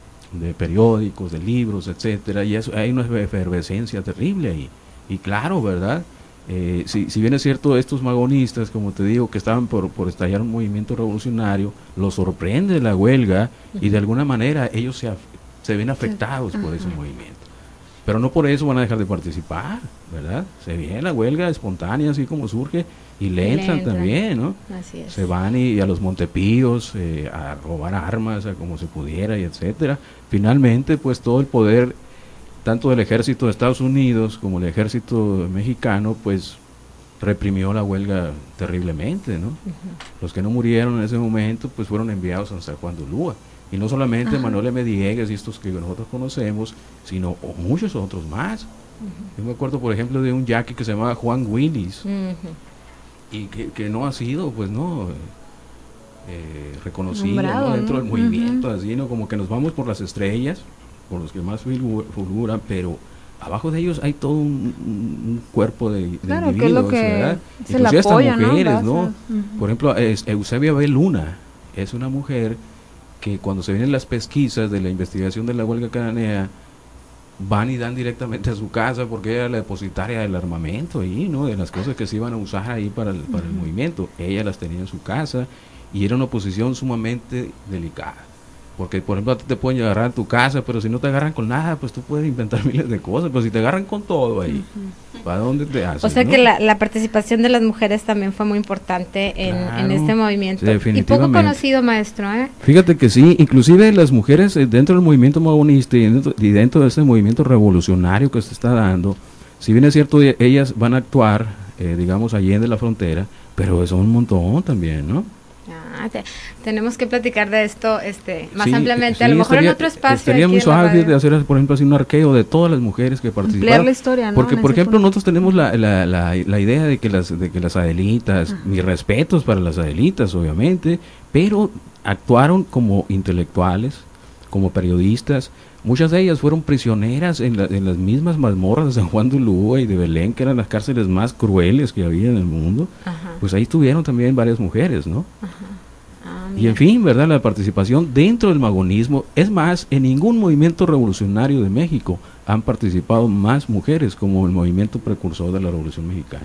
De periódicos, de libros, etcétera, y eso, hay una efervescencia terrible ahí, y claro, ¿verdad? Eh, si, si bien es cierto, estos magonistas, como te digo, que estaban por, por estallar un movimiento revolucionario, los sorprende la huelga uh-huh. y de alguna manera ellos se, af se ven afectados uh-huh. por ese movimiento. Pero no por eso van a dejar de participar, ¿verdad? Se viene la huelga espontánea, así como surge, y le entran, le entran. también, ¿no? Así es. Se van y, y a los Montepíos eh, a robar armas, a como se pudiera, y etcétera. Finalmente, pues todo el poder, tanto del ejército de Estados Unidos como el ejército mexicano, pues reprimió la huelga terriblemente, ¿no? Uh-huh. Los que no murieron en ese momento, pues fueron enviados a San Juan de Ulúa. Y no solamente uh-huh. Manuel M. Diegues y estos que nosotros conocemos, sino muchos otros más. Uh-huh. Yo me acuerdo, por ejemplo, de un yaqui que se llamaba Juan Willis, uh-huh. y que, que no ha sido, pues no, eh, reconocida, ¿no? Dentro del movimiento, uh-huh. así, ¿no? Como que nos vamos por las estrellas, por los que más figuran, pero abajo de ellos hay todo un, un cuerpo de, de claro, individuos, que es lo que ¿verdad? se Inclusive le apoya, hasta mujeres, ¿no? ¿no? Uh-huh. Por ejemplo, es, Eusebia B. Luna es una mujer que cuando se vienen las pesquisas de la investigación de la huelga cananea, van y dan directamente a su casa porque ella era la depositaria del armamento ahí, ¿no? De las cosas que se iban a usar ahí para el, para el uh-huh. movimiento. Ella las tenía en su casa y era una posición sumamente delicada. Porque, por ejemplo, a ti te pueden agarrar en tu casa, pero si no te agarran con nada, pues tú puedes inventar miles de cosas. Pero si te agarran con todo ahí, uh-huh. ¿para dónde te haces? O sea ¿no? que la, la participación de las mujeres también fue muy importante en, claro, en este movimiento. Definitivamente. Y poco conocido, maestro, ¿eh? Fíjate que sí, inclusive las mujeres eh, dentro del movimiento magonista y dentro, y dentro de este movimiento revolucionario que se está dando, si bien es cierto, ellas van a actuar, eh, digamos, allende la frontera, pero son un montón también, ¿no? Ah, te, tenemos que platicar de esto este más sí, ampliamente, sí, a lo mejor estaría, en otro espacio. Estaría muy suave de hacer, por ejemplo, así un arqueo de todas las mujeres que participaron. Ampliar la historia, ¿no? Porque, en por ejemplo, punto. nosotros tenemos la, la, la, la idea de que las de que las Adelitas, ajá. mis respetos para las Adelitas, obviamente, pero actuaron como intelectuales, como periodistas. Muchas de ellas fueron prisioneras en, la, en las mismas mazmorras de San Juan de Ulúa y de Belén, que eran las cárceles más crueles que había en el mundo. Ajá. Pues ahí estuvieron también varias mujeres, ¿no? Ajá. Ah, y en fin, ¿verdad? La participación dentro del magonismo, es más, en ningún movimiento revolucionario de México han participado más mujeres como el movimiento precursor de la Revolución Mexicana.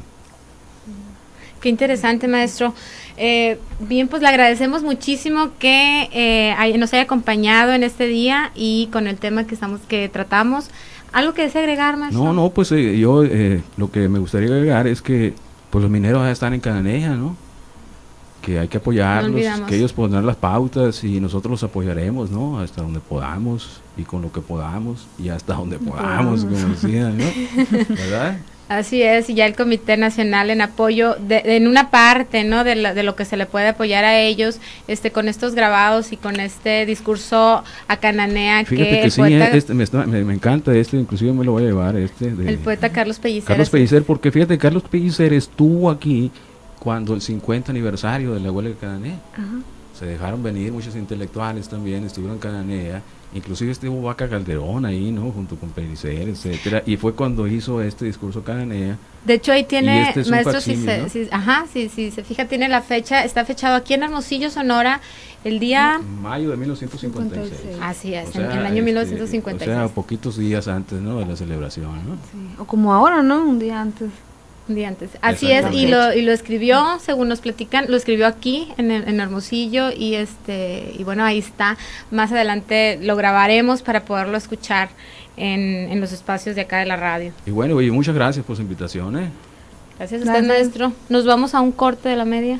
Qué interesante, maestro. Eh, bien, pues le agradecemos muchísimo que eh, hay, nos haya acompañado en este día y con el tema que estamos que tratamos. ¿Algo que desea agregar, maestro? No, no, pues eh, yo eh, lo que me gustaría agregar es que pues los mineros están en Cananea, ¿no? Que hay que apoyarlos, no que ellos pondrán las pautas y nosotros los apoyaremos, ¿no? Hasta donde podamos y con lo que podamos y hasta donde podamos, como decían, ¿no? ¿Verdad? Así es, y ya el Comité Nacional en apoyo, de, de, en una parte, ¿no? De, la, de lo que se le puede apoyar a ellos, este, con estos grabados y con este discurso a Cananea. Fíjate que, que sí, poeta, este, me, me, me encanta este, inclusive me lo voy a llevar, este. De, el poeta Carlos Pellicer. Carlos Pellicer, porque fíjate, Carlos Pellicer estuvo aquí cuando el cincuenta aniversario de la huelga de Cananea. Ajá. Se dejaron venir muchos intelectuales también, estuvieron en Cananea, inclusive estuvo Vaca Calderón ahí, ¿no? Junto con Pellicer, etcétera, y fue cuando hizo este discurso Cananea. De hecho ahí tiene, este maestro, si se, ¿no? si, ajá, si, si se fija, tiene la fecha, está fechado aquí en Hermosillo, Sonora, el día... Mayo de mil novecientos cincuenta y seis. Así es, o sea, en el año este, mil novecientos cincuenta y seis. O sea, poquitos días antes, ¿no? De la celebración, ¿no? Sí. O como ahora, ¿no? Un día antes. Un día antes. Así es, y lo, y lo escribió, según nos platican, lo escribió aquí en, en Hermosillo y este y bueno, ahí está. Más adelante lo grabaremos para poderlo escuchar en, en los espacios de acá de la radio. Y bueno, y muchas gracias por su invitación, ¿eh? Gracias a usted, gracias. Maestro. Nos vamos a un corte de la media.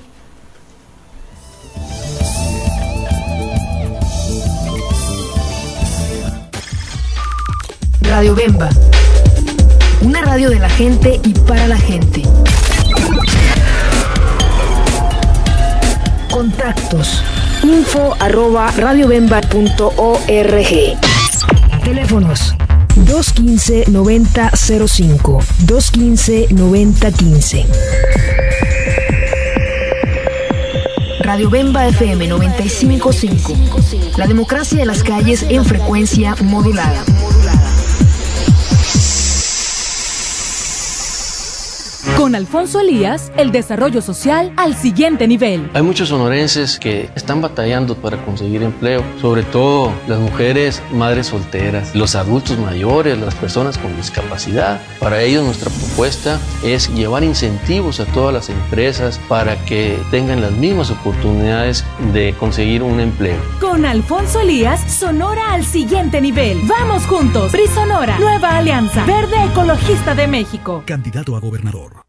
Radio Bemba. Una radio de la gente y para la gente. Contactos. Info arroba radiobemba punto org. Teléfonos. dos uno cinco, noventa cero cinco. dos uno cinco, noventa quince. Radio Bemba F M noventa y cinco punto cinco. La democracia de las calles en frecuencia modulada. Con Alfonso Elías, el desarrollo social al siguiente nivel. Hay muchos sonorenses que están batallando para conseguir empleo, sobre todo las mujeres madres solteras, los adultos mayores, las personas con discapacidad. Para ellos nuestra propuesta es llevar incentivos a todas las empresas para que tengan las mismas oportunidades de conseguir un empleo. Con Alfonso Elías, Sonora al siguiente nivel. Vamos juntos. P R I Sonora, Nueva Alianza Verde Ecologista de México. Candidato a gobernador.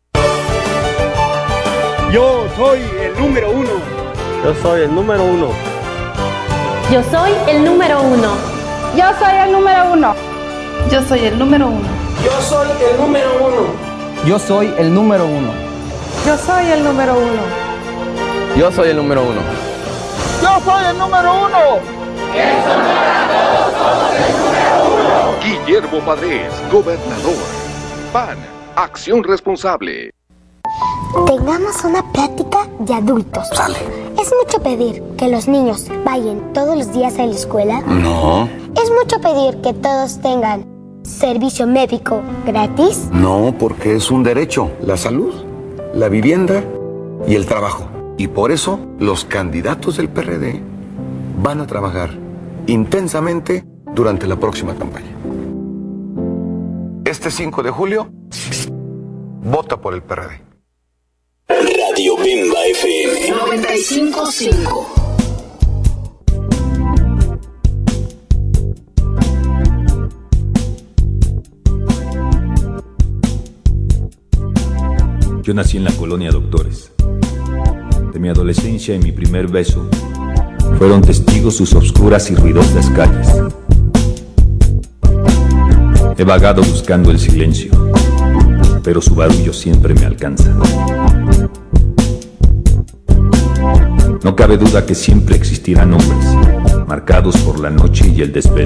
Yo soy el número uno. Yo soy el número uno. Yo soy el número uno. Yo soy el número uno. Yo soy el número uno. Yo soy el número uno. Yo soy el número uno. Yo soy el número uno. Yo soy el número uno. Yo soy el número uno. En Sonora todos somos el número uno. Guillermo Padres, gobernador. P A N, Acción Responsable. Tengamos una plática de adultos. Sale. ¿Es mucho pedir que los niños vayan todos los días a la escuela? No. ¿Es mucho pedir que todos tengan servicio médico gratis? No, porque es un derecho. La salud, la vivienda y el trabajo. Y por eso los candidatos del P R D van a trabajar intensamente durante la próxima campaña. Este cinco de julio, vota por el P R D. Radio Bemba F M noventa y cinco punto cinco. Yo nací en la colonia Doctores. De mi adolescencia y mi primer beso fueron testigos sus obscuras y ruidosas calles. He vagado buscando el silencio, pero su barullo siempre me alcanza. No cabe duda que siempre existirán hombres, marcados por la noche y el desvelo.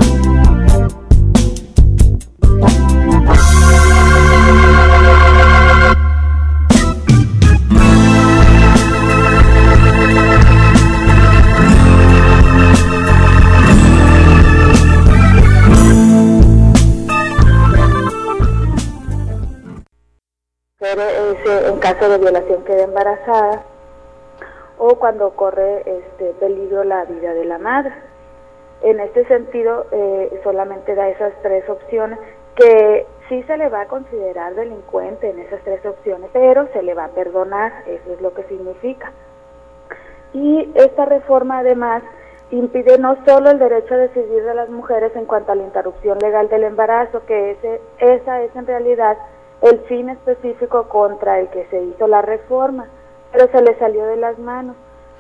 En caso de violación queda embarazada o cuando corre este peligro la vida de la madre. En este sentido, eh, solamente da esas tres opciones, que sí se le va a considerar delincuente en esas tres opciones, pero se le va a perdonar, eso es lo que significa. Y esta reforma además impide no solo el derecho a decidir de las mujeres en cuanto a la interrupción legal del embarazo, que ese, esa es en realidad el fin específico contra el que se hizo la reforma, pero se le salió de las manos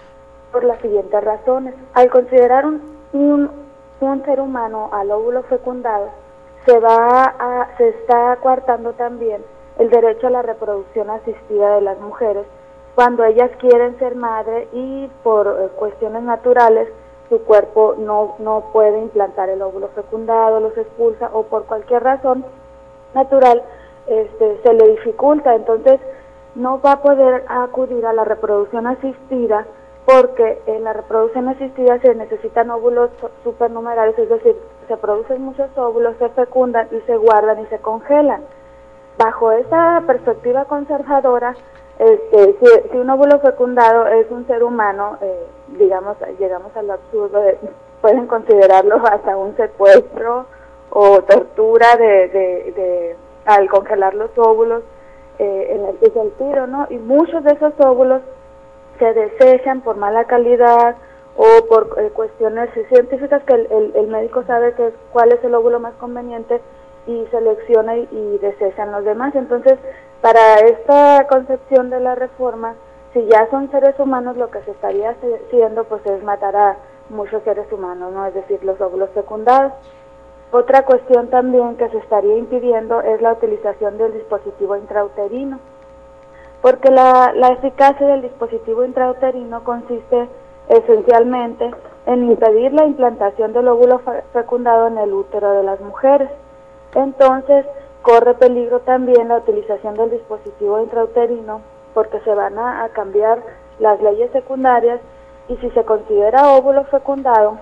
por las siguientes razones. Al considerar un, un, un ser humano al óvulo fecundado, se va a, se está coartando también el derecho a la reproducción asistida de las mujeres cuando ellas quieren ser madre y por eh, cuestiones naturales su cuerpo no, no puede implantar el óvulo fecundado, los expulsa o por cualquier razón natural Este, se le dificulta, entonces no va a poder acudir a la reproducción asistida porque en la reproducción asistida se necesitan óvulos supernumerarios, es decir, se producen muchos óvulos, se fecundan y se guardan y se congelan. Bajo esa perspectiva conservadora, este, si, si un óvulo fecundado es un ser humano, eh, digamos, llegamos a lo absurdo, de, pueden considerarlo hasta un secuestro o tortura de, de, de al congelar los óvulos, eh, en este sentido, ¿no? Y muchos de esos óvulos se desechan por mala calidad o por eh, cuestiones científicas que el, el, el médico sabe que es, cuál es el óvulo más conveniente y selecciona y, y desechan los demás. Entonces, para esta concepción de la reforma, si ya son seres humanos, lo que se estaría haciendo pues es matar a muchos seres humanos, ¿no? Es decir, los óvulos fecundados. Otra cuestión también que se estaría impidiendo es la utilización del dispositivo intrauterino, porque la, la eficacia del dispositivo intrauterino consiste esencialmente en impedir la implantación del óvulo fecundado en el útero de las mujeres. Entonces, corre peligro también la utilización del dispositivo intrauterino, porque se van a, a cambiar las leyes secundarias y si se considera óvulo fecundado,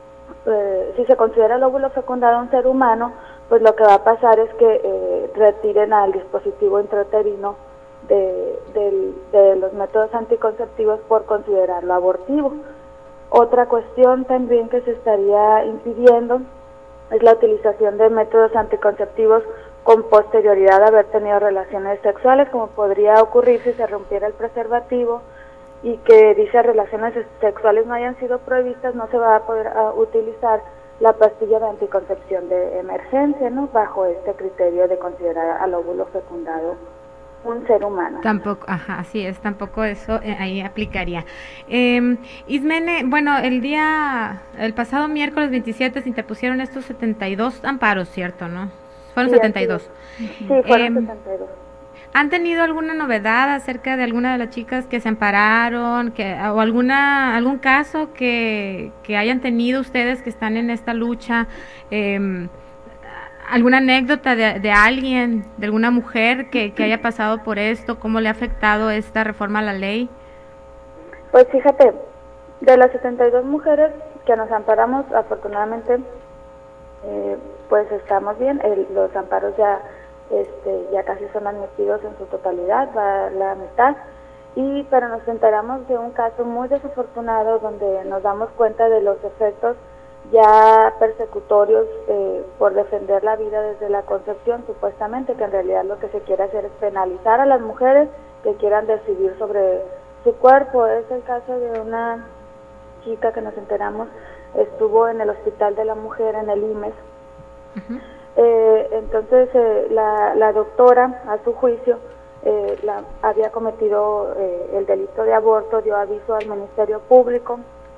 Eh, si se considera el óvulo fecundado un ser humano, pues lo que va a pasar es que eh, retiren al dispositivo intrauterino de, de, de los métodos anticonceptivos por considerarlo abortivo. Otra cuestión también que se estaría impidiendo es la utilización de métodos anticonceptivos con posterioridad a haber tenido relaciones sexuales, como podría ocurrir si se rompiera el preservativo y que dichas relaciones sexuales no hayan sido prohibidas, no se va a poder uh, utilizar la pastilla de anticoncepción de emergencia, ¿no? Bajo este criterio de considerar al óvulo fecundado un ser humano. Tampoco, ajá, así es, tampoco eso eh, ahí aplicaría. Eh, Ismene, bueno, el día, el pasado miércoles veintisiete se interpusieron estos setenta y dos amparos, ¿cierto, no? Fueron sí, setenta y dos. Sí, fueron eh, setenta y dos. ¿Han tenido alguna novedad acerca de alguna de las chicas que se ampararon, que, o alguna algún caso que, que hayan tenido ustedes que están en esta lucha? Eh, ¿Alguna anécdota de, de alguien, de alguna mujer que, que haya pasado por esto? ¿Cómo le ha afectado esta reforma a la ley? Pues fíjate, de las setenta y dos mujeres que nos amparamos, afortunadamente, eh, pues estamos bien. El, los amparos ya, este, ya casi son admitidos en su totalidad, va la mitad. Y pero nos enteramos de un caso muy desafortunado donde nos damos cuenta de los efectos ya persecutorios eh, por defender la vida desde la concepción, supuestamente, que en realidad lo que se quiere hacer es penalizar a las mujeres que quieran decidir sobre su cuerpo. Es el caso de una chica que nos enteramos, estuvo en el Hospital de la Mujer, en el I M E S. Uh-huh. eh, entonces eh, la, la doctora, a su juicio, eh, la, había cometido eh, el delito de aborto, dio aviso al Ministerio Público,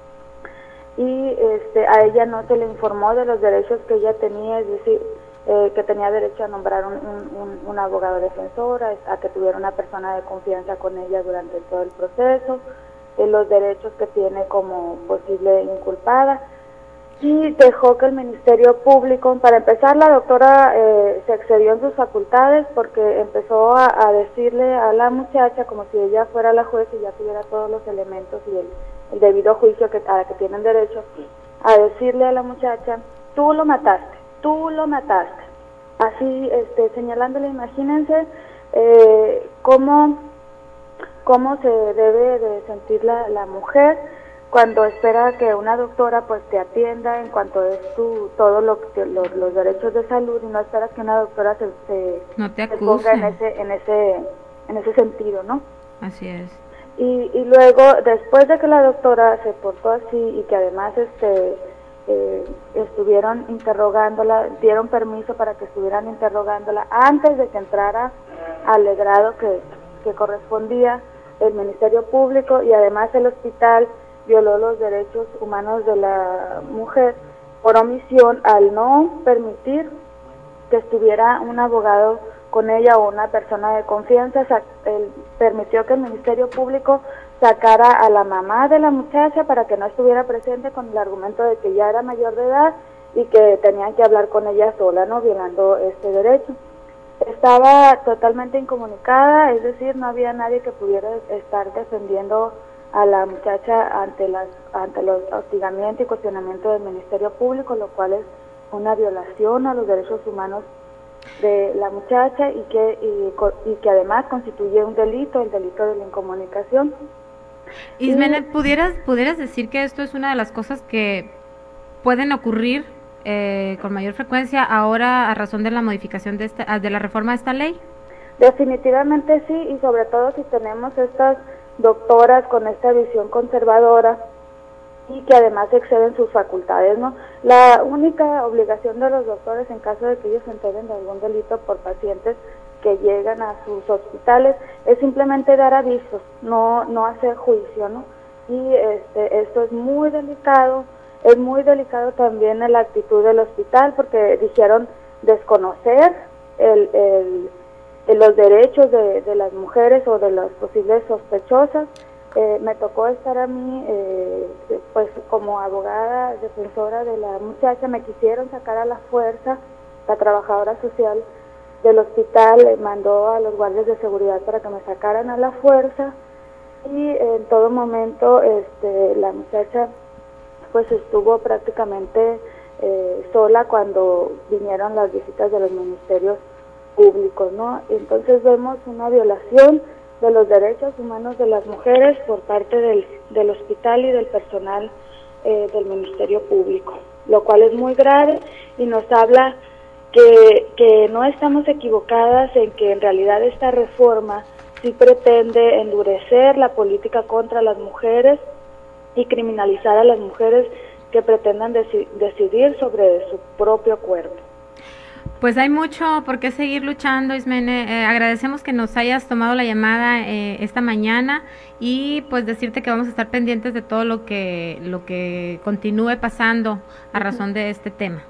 y este, a ella no se le informó de los derechos que ella tenía, es decir, eh, que tenía derecho a nombrar un, un, un abogado defensor, a, a que tuviera una persona de confianza con ella durante todo el proceso, eh, los derechos que tiene como posible inculpada, y dejó que el Ministerio Público, para empezar, la doctora eh, se excedió en sus facultades porque empezó a, a decirle a la muchacha, como si ella fuera la juez y ya tuviera todos los elementos y el el debido juicio que, a la que tienen derecho, a decirle a la muchacha, tú lo mataste, tú lo mataste, así este, señalándole. Imagínense eh, cómo, cómo se debe de sentir la, la mujer cuando espera que una doctora pues te atienda en cuanto es tu, todo lo, lo, los derechos de salud, y no esperas que una doctora se, se, no te se ponga en ese, en, ese, en ese sentido, ¿no? Así es. Y, y luego, después de que la doctora se portó así y que además este eh, estuvieron interrogándola, dieron permiso para que estuvieran interrogándola antes de que entrara al legrado que, que correspondía, el Ministerio Público y además el hospital violó los derechos humanos de la mujer por omisión al no permitir que estuviera un abogado con ella o una persona de confianza. Él permitió que el Ministerio Público sacara a la mamá de la muchacha para que no estuviera presente con el argumento de que ya era mayor de edad y que tenían que hablar con ella sola, ¿no? Violando este derecho. Estaba totalmente incomunicada, es decir, no había nadie que pudiera estar defendiendo a la muchacha ante las ante los hostigamientos y cuestionamientos del Ministerio Público, lo cual es una violación a los derechos humanos de la muchacha y que y, y que además constituye un delito, el delito de la incomunicación. Ismene, ¿pudieras, ¿pudieras decir que esto es una de las cosas que pueden ocurrir eh, con mayor frecuencia ahora a razón de la modificación de esta, de la reforma de esta ley? Definitivamente sí, y sobre todo si tenemos estas doctoras con esta visión conservadora y que además exceden sus facultades, ¿no? La única obligación de los doctores en caso de que ellos se enteren de algún delito por pacientes que llegan a sus hospitales es simplemente dar avisos, no no hacer juicio, ¿no? Y este esto es muy delicado, es muy delicado también la actitud del hospital porque dijeron desconocer el, el, el los derechos de, de las mujeres o de las posibles sospechosas. Eh, me tocó estar a mí, eh, pues como abogada defensora de la muchacha, me quisieron sacar a la fuerza. La trabajadora social del hospital eh, mandó a los guardias de seguridad para que me sacaran a la fuerza y eh, en todo momento este, la muchacha pues estuvo prácticamente eh, sola cuando vinieron las visitas de los ministerios públicos, ¿no? Entonces vemos una violación de los derechos humanos de las mujeres por parte del, del hospital y del personal eh, del Ministerio Público, lo cual es muy grave y nos habla que, que no estamos equivocadas en que en realidad esta reforma sí pretende endurecer la política contra las mujeres y criminalizar a las mujeres que pretendan deci- decidir sobre su propio cuerpo. Pues hay mucho por qué seguir luchando, Ismene. Eh, agradecemos que nos hayas tomado la llamada eh, esta mañana y pues decirte que vamos a estar pendientes de todo lo que lo que continúe pasando a razón de este tema.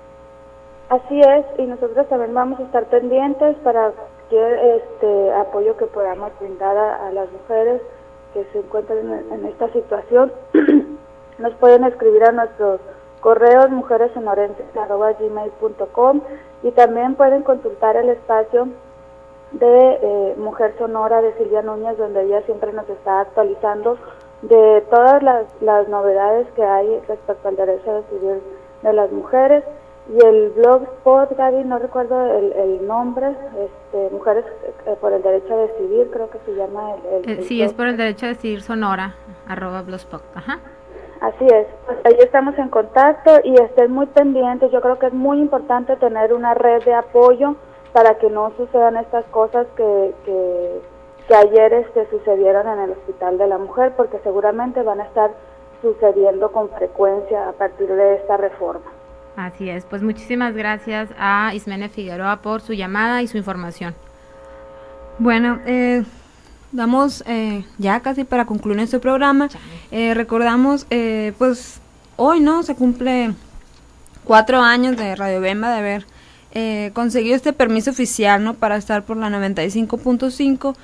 Así es, y nosotros también vamos a estar pendientes para cualquier este, apoyo que podamos brindar a, a las mujeres que se encuentran en, en esta situación. Nos pueden escribir a nuestros correos mujeressonorenses arroba gmail punto com, y también pueden consultar el espacio de eh, Mujer Sonora de Silvia Núñez, donde ella siempre nos está actualizando de todas las, las novedades que hay respecto al derecho a decidir de las mujeres. Y el blogspot, Gaby, no recuerdo el, el nombre, este, Mujeres eh, por el Derecho a Decidir, creo que se llama el... el, el sí, blog. Es por el Derecho a Decidir Sonora, arroba blogspot, ajá. Así es, pues ahí estamos en contacto y estén muy pendientes. Yo creo que es muy importante tener una red de apoyo para que no sucedan estas cosas que, que, que ayer este, sucedieron en el Hospital de la Mujer, porque seguramente van a estar sucediendo con frecuencia a partir de esta reforma. Así es, pues muchísimas gracias a Ismene Figueroa por su llamada y su información. Bueno, eh, damos eh, ya casi para concluir nuestro programa. Eh, recordamos, eh, pues hoy, ¿no? Se cumple cuatro años de Radio Bemba de haber eh, conseguido este permiso oficial, ¿no? Para estar por la noventa y cinco punto cinco,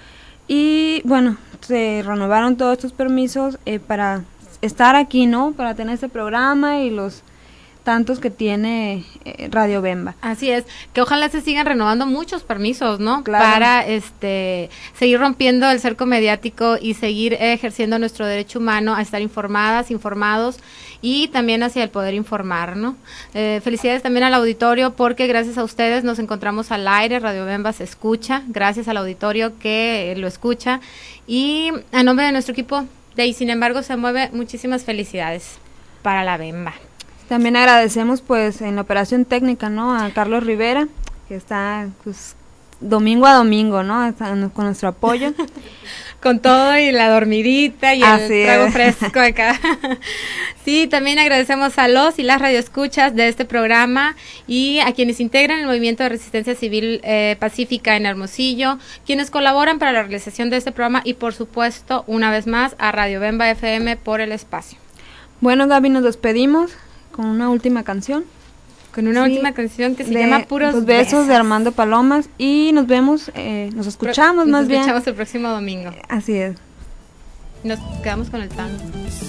y bueno, se renovaron todos estos permisos eh, para estar aquí, ¿no? Para tener este programa y los tantos que tiene eh, Radio Bemba. Así es, que ojalá se sigan renovando muchos permisos, ¿no? Claro. Para este seguir rompiendo el cerco mediático y seguir ejerciendo nuestro derecho humano a estar informadas, informados y también hacia el poder informar, ¿no? Eh, felicidades también al auditorio, porque gracias a ustedes nos encontramos al aire, Radio Bemba se escucha, gracias al auditorio que lo escucha, y a nombre de nuestro equipo de Y Sin Embargo Se Mueve, muchísimas felicidades para la Bemba. También agradecemos pues en la operación técnica, ¿no? A Carlos Rivera, que está pues domingo a domingo, ¿no? Está con nuestro apoyo. Con todo y la dormidita y Así el trago es. fresco acá. Sí, también agradecemos a los y las radioescuchas de este programa y a quienes integran el Movimiento de Resistencia Civil eh, Pacífica en Hermosillo, quienes colaboran para la realización de este programa y por supuesto, una vez más, a Radio Bemba F M por el espacio. Bueno, Gaby, nos despedimos con una última canción. Con una sí, última canción que se llama Puros Los besos, besos de Armando Palomas, y nos vemos, eh, nos escuchamos Pro, más nos bien. Nos escuchamos el próximo domingo. Así es. Nos quedamos con el tango.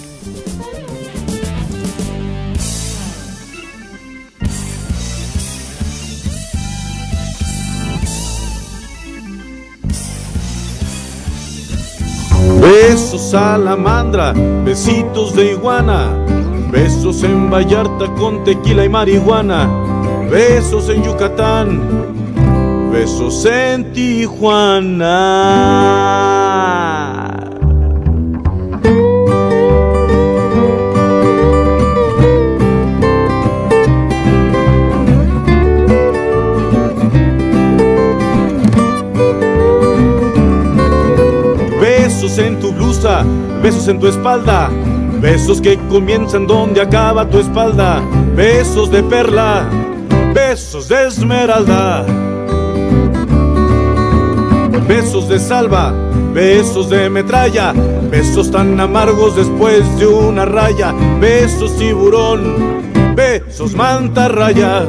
Besos salamandra, besitos de iguana, besos en Vallarta con tequila y marihuana, besos en Yucatán, besos en Tijuana. Besos en tu blusa, besos en tu espalda, besos que comienzan donde acaba tu espalda, besos de perla, besos de esmeralda, besos de salva, besos de metralla, besos tan amargos después de una raya, besos tiburón, besos mantarraya,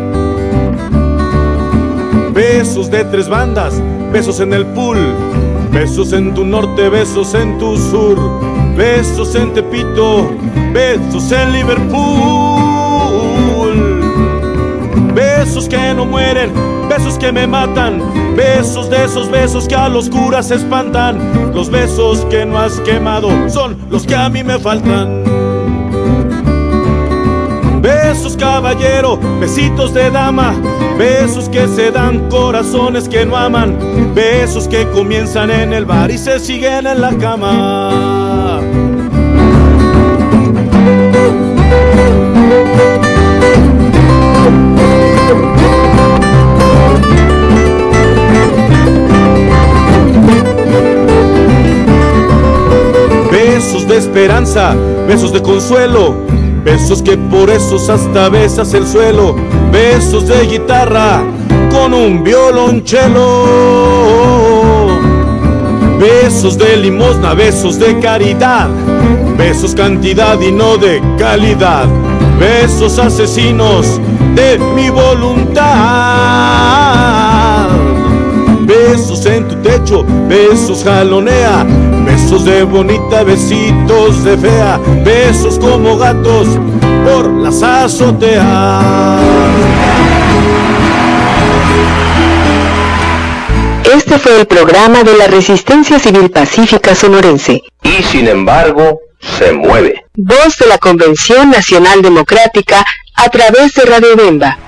besos de tres bandas, besos en el pool, besos en tu norte, besos en tu sur, besos en Tepito, besos en Liverpool, besos que no mueren, besos que me matan, besos de esos besos que a los curas espantan, los besos que no has quemado son los que a mí me faltan. Besos caballero, besitos de dama, besos que se dan, corazones que no aman, besos que comienzan en el bar y se siguen en la cama. Besos de esperanza, besos de consuelo, besos que por esos hasta besas el suelo, besos de guitarra con un violonchelo, besos de limosna, besos de caridad, besos cantidad y no de calidad, besos asesinos de mi voluntad, besos en tu techo, besos jalonea, besos de bonita, besitos de fea, besos como gatos por las azoteas. Este fue el programa de la Resistencia Civil Pacífica Sonorense. Y sin embargo, se mueve. Voz de la Convención Nacional Democrática a través de Radio Bemba.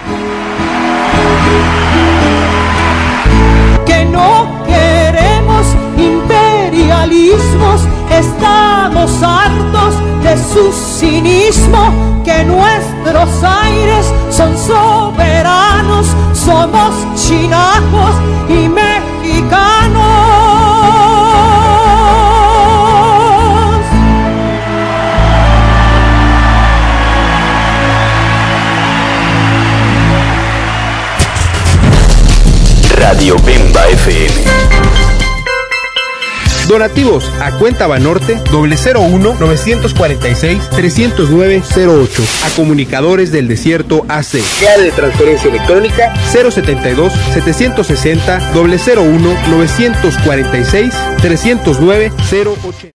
Que no queremos imperialismos, estamos hartos de su cinismo, que nuestros aires son soberanos, somos chinacos y mexicanos. Radio Bemba F M. Donativos a cuenta Banorte cero uno novecientos cuarenta y seis trescientos nueve cero ocho. A Comunicadores del Desierto A C. Clave de transferencia electrónica cero setenta y dos setecientos sesenta cero uno novecientos cuarenta y seis trescientos nueve cero ocho.